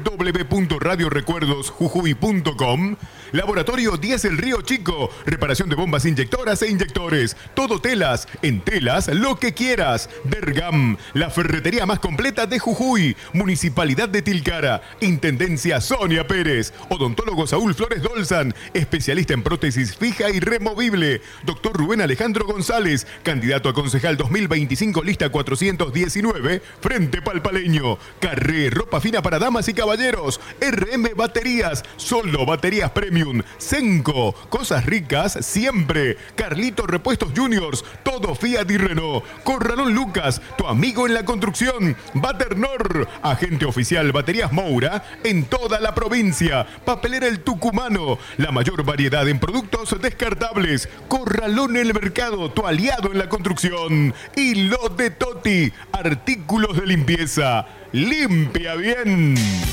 www.radiorecuerdosjujuy.com. Laboratorio 10 El Río Chico, reparación de bombas inyectoras e inyectores, todo telas, en telas lo que quieras. Bergam, la ferretería más completa de Jujuy. Municipalidad de Tilcara, Intendencia Sonia Pérez, Odontólogo Saúl Flores Dolzan, especialista en prótesis fija y removible. Doctor Rubén Alejandro González, candidato a concejal 2025, lista 419, Frente Palpaleño. Carré, ropa fina para damas y caballeros. RM Baterías, solo baterías premium. Senco, cosas ricas siempre. Carlito Repuestos Juniors, todo Fiat y Renault. Corralón Lucas, tu amigo en la construcción. Baternor, agente oficial Baterías Moura en toda la provincia. Papelera El Tucumano, la mayor variedad en productos descartables. Corralón El Mercado, tu aliado en la construcción. Y Lo de Toti, artículos de limpieza. Limpia bien.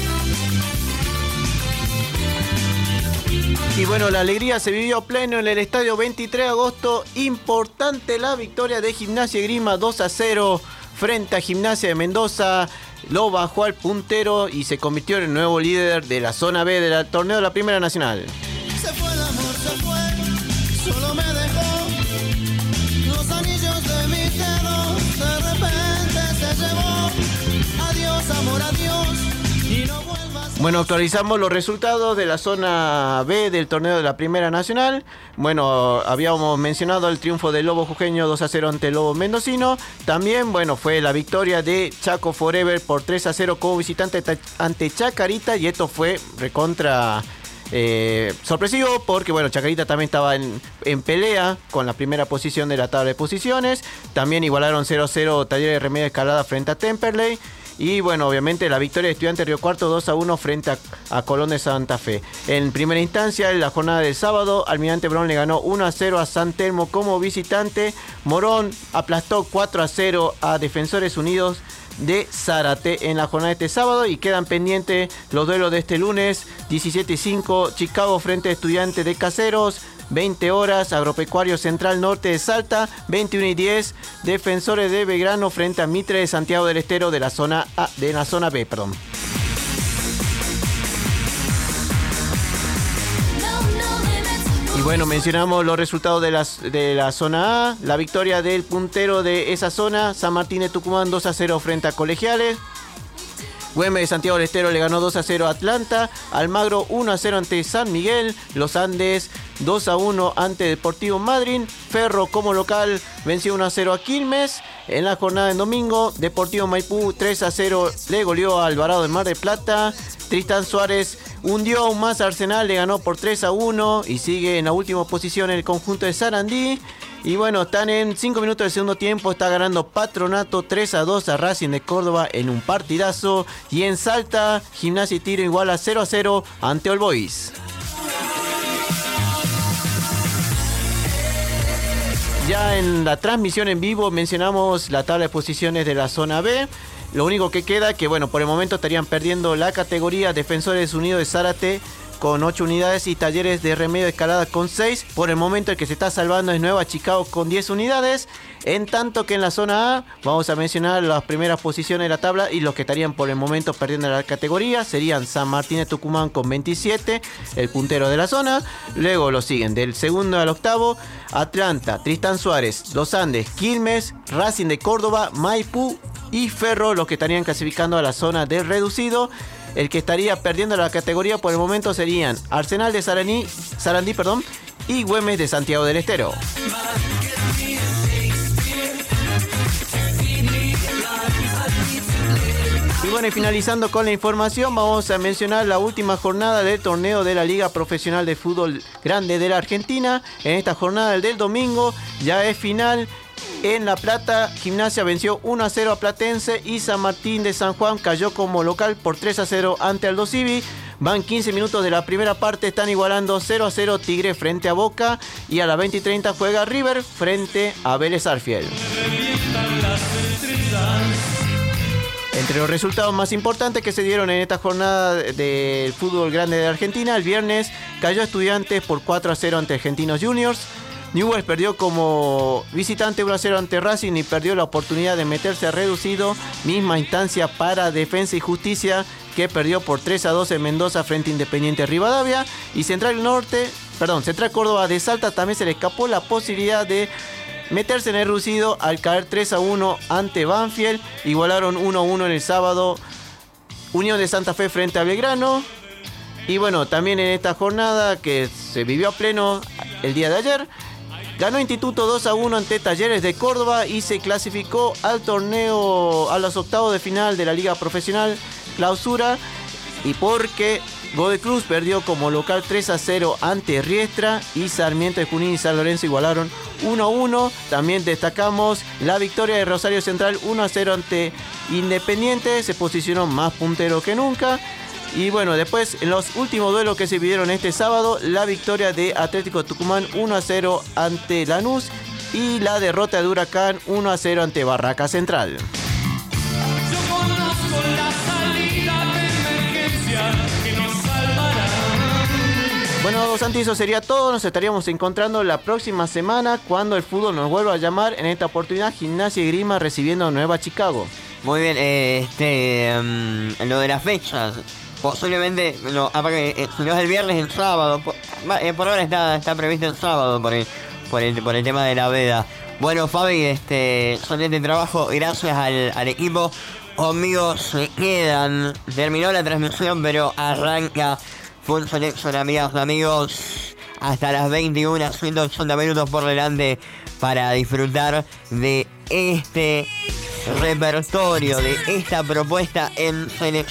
Y bueno, la alegría se vivió a pleno en el estadio 23 de agosto. Importante la victoria de Gimnasia y Grima 2-0 frente a Gimnasia de Mendoza. Lo bajó al puntero y se convirtió en el nuevo líder de la zona B del torneo de la Primera Nacional. Se fue el amor, se fue, solo me dejó los anillos de mis dedos, de repente se llevó. Adiós, amor, adiós, y no vuelvas. Bueno, actualizamos los resultados de la zona B del torneo de la Primera Nacional. Bueno, habíamos mencionado el triunfo del Lobo Jujeño 2-0 ante el Lobo Mendocino. También, bueno, fue la victoria de Chaco Forever por 3-0 como visitante ante Chacarita. Y esto fue recontra sorpresivo porque, bueno, Chacarita también estaba en pelea con la primera posición de la tabla de posiciones. También igualaron 0-0 Talleres de Remedio Escalada frente a Temperley. Y bueno, obviamente la victoria de Estudiantes de Río Cuarto 2-1 frente a Colón de Santa Fe. En primera instancia, en la jornada del sábado, Almirante Brown le ganó 1-0 a San Telmo como visitante. Morón aplastó 4-0 a Defensores Unidos de Zárate en la jornada de este sábado. Y quedan pendientes los duelos de este lunes, 17-5, Chicago frente a Estudiantes de Caseros. 20 horas, Agropecuario Central Norte de Salta, 21:10, Defensores de Belgrano frente a Mitre de Santiago del Estero de la zona A, de la zona B, perdón. Y bueno, mencionamos los resultados de la zona A, la victoria del puntero de esa zona, San Martín de Tucumán 2-0 frente a Colegiales. Güemes de Santiago del Estero le ganó 2-0 a Atlanta. Almagro 1-0 ante San Miguel. Los Andes 2-1 ante Deportivo Madryn. Ferro como local venció 1-0 a Quilmes. En la jornada del domingo, Deportivo Maipú 3-0 le goleó a Alvarado de Mar del Plata. Tristán Suárez hundió aún más a Arsenal, le ganó por 3-1 y sigue en la última posición el conjunto de Sarandí. Y bueno, están en 5 minutos del segundo tiempo, está ganando Patronato 3-2 a Racing de Córdoba en un partidazo. Y en Salta, Gimnasia y Tiro igual a 0-0 ante All Boys. Ya en la transmisión en vivo mencionamos la tabla de posiciones de la zona B. Lo único que queda que, bueno, por el momento estarían perdiendo la categoría Defensores Unidos de Zárate con 8 unidades y Talleres de Remedio de Escalada con 6. Por el momento el que se está salvando es Nueva Chicago con 10 unidades. En tanto que en la zona A vamos a mencionar las primeras posiciones de la tabla y los que estarían por el momento perdiendo la categoría serían San Martín de Tucumán con 27, el puntero de la zona. Luego lo siguen del segundo al octavo Atlanta, Tristán Suárez, Los Andes, Quilmes, Racing de Córdoba, Maipú y Ferro, los que estarían clasificando a la zona del reducido. El que estaría perdiendo la categoría por el momento serían Arsenal de Sarandí, y Güemes de Santiago del Estero. Y bueno, y finalizando con la información, vamos a mencionar la última jornada del torneo de la Liga Profesional de Fútbol Grande de la Argentina. En esta jornada del domingo ya es final. En La Plata, Gimnasia venció 1-0 a Platense y San Martín de San Juan cayó como local por 3-0 ante Aldo Civi. Van 15 minutos de la primera parte, están igualando 0-0 Tigre frente a Boca y a las 20:30 juega River frente a Vélez Sarsfield. Entre los resultados más importantes que se dieron en esta jornada del fútbol grande de Argentina, el viernes cayó Estudiantes por 4-0 ante Argentinos Juniors. Newell's perdió como visitante 1-0 ante Racing y perdió la oportunidad de meterse a reducido. Misma instancia para Defensa y Justicia, que perdió por 3-2 en Mendoza frente a Independiente Rivadavia. Y Central Córdoba de Salta también se le escapó la posibilidad de meterse en el reducido al caer 3-1 ante Banfield. Igualaron 1-1 en el sábado Unión de Santa Fe frente a Belgrano. Y bueno, también en esta jornada que se vivió a pleno el día de ayer, ganó Instituto 2-1 ante Talleres de Córdoba y se clasificó al torneo, a los octavos de final de la Liga Profesional Clausura. Y porque Godoy Cruz perdió como local 3-0 ante Riestra y Sarmiento de Junín y San Lorenzo igualaron 1-1. También destacamos la victoria de Rosario Central 1-0 ante Independiente, se posicionó más puntero que nunca. Y bueno, después en los últimos duelos que se vivieron este sábado, la victoria de Atlético Tucumán 1-0 ante Lanús y la derrota de Huracán 1-0 ante Barraca Central. Yo conozco la salida de emergencia que nos salvará. Bueno, Santi, eso sería todo. Nos estaríamos encontrando la próxima semana cuando el fútbol nos vuelva a llamar. En esta oportunidad, Gimnasia y Grima recibiendo a Nueva Chicago. Muy bien, lo de las fechas. Posiblemente, si no es el viernes, el sábado. Por ahora está previsto el sábado por el tema de la veda. Bueno, Fabi, excelente trabajo. Gracias al equipo. Conmigo se quedan. Terminó la transmisión, pero arranca Full Selection, amigas y amigos. Hasta las 21, 180 minutos por delante para disfrutar de este repertorio, de esta propuesta en selección.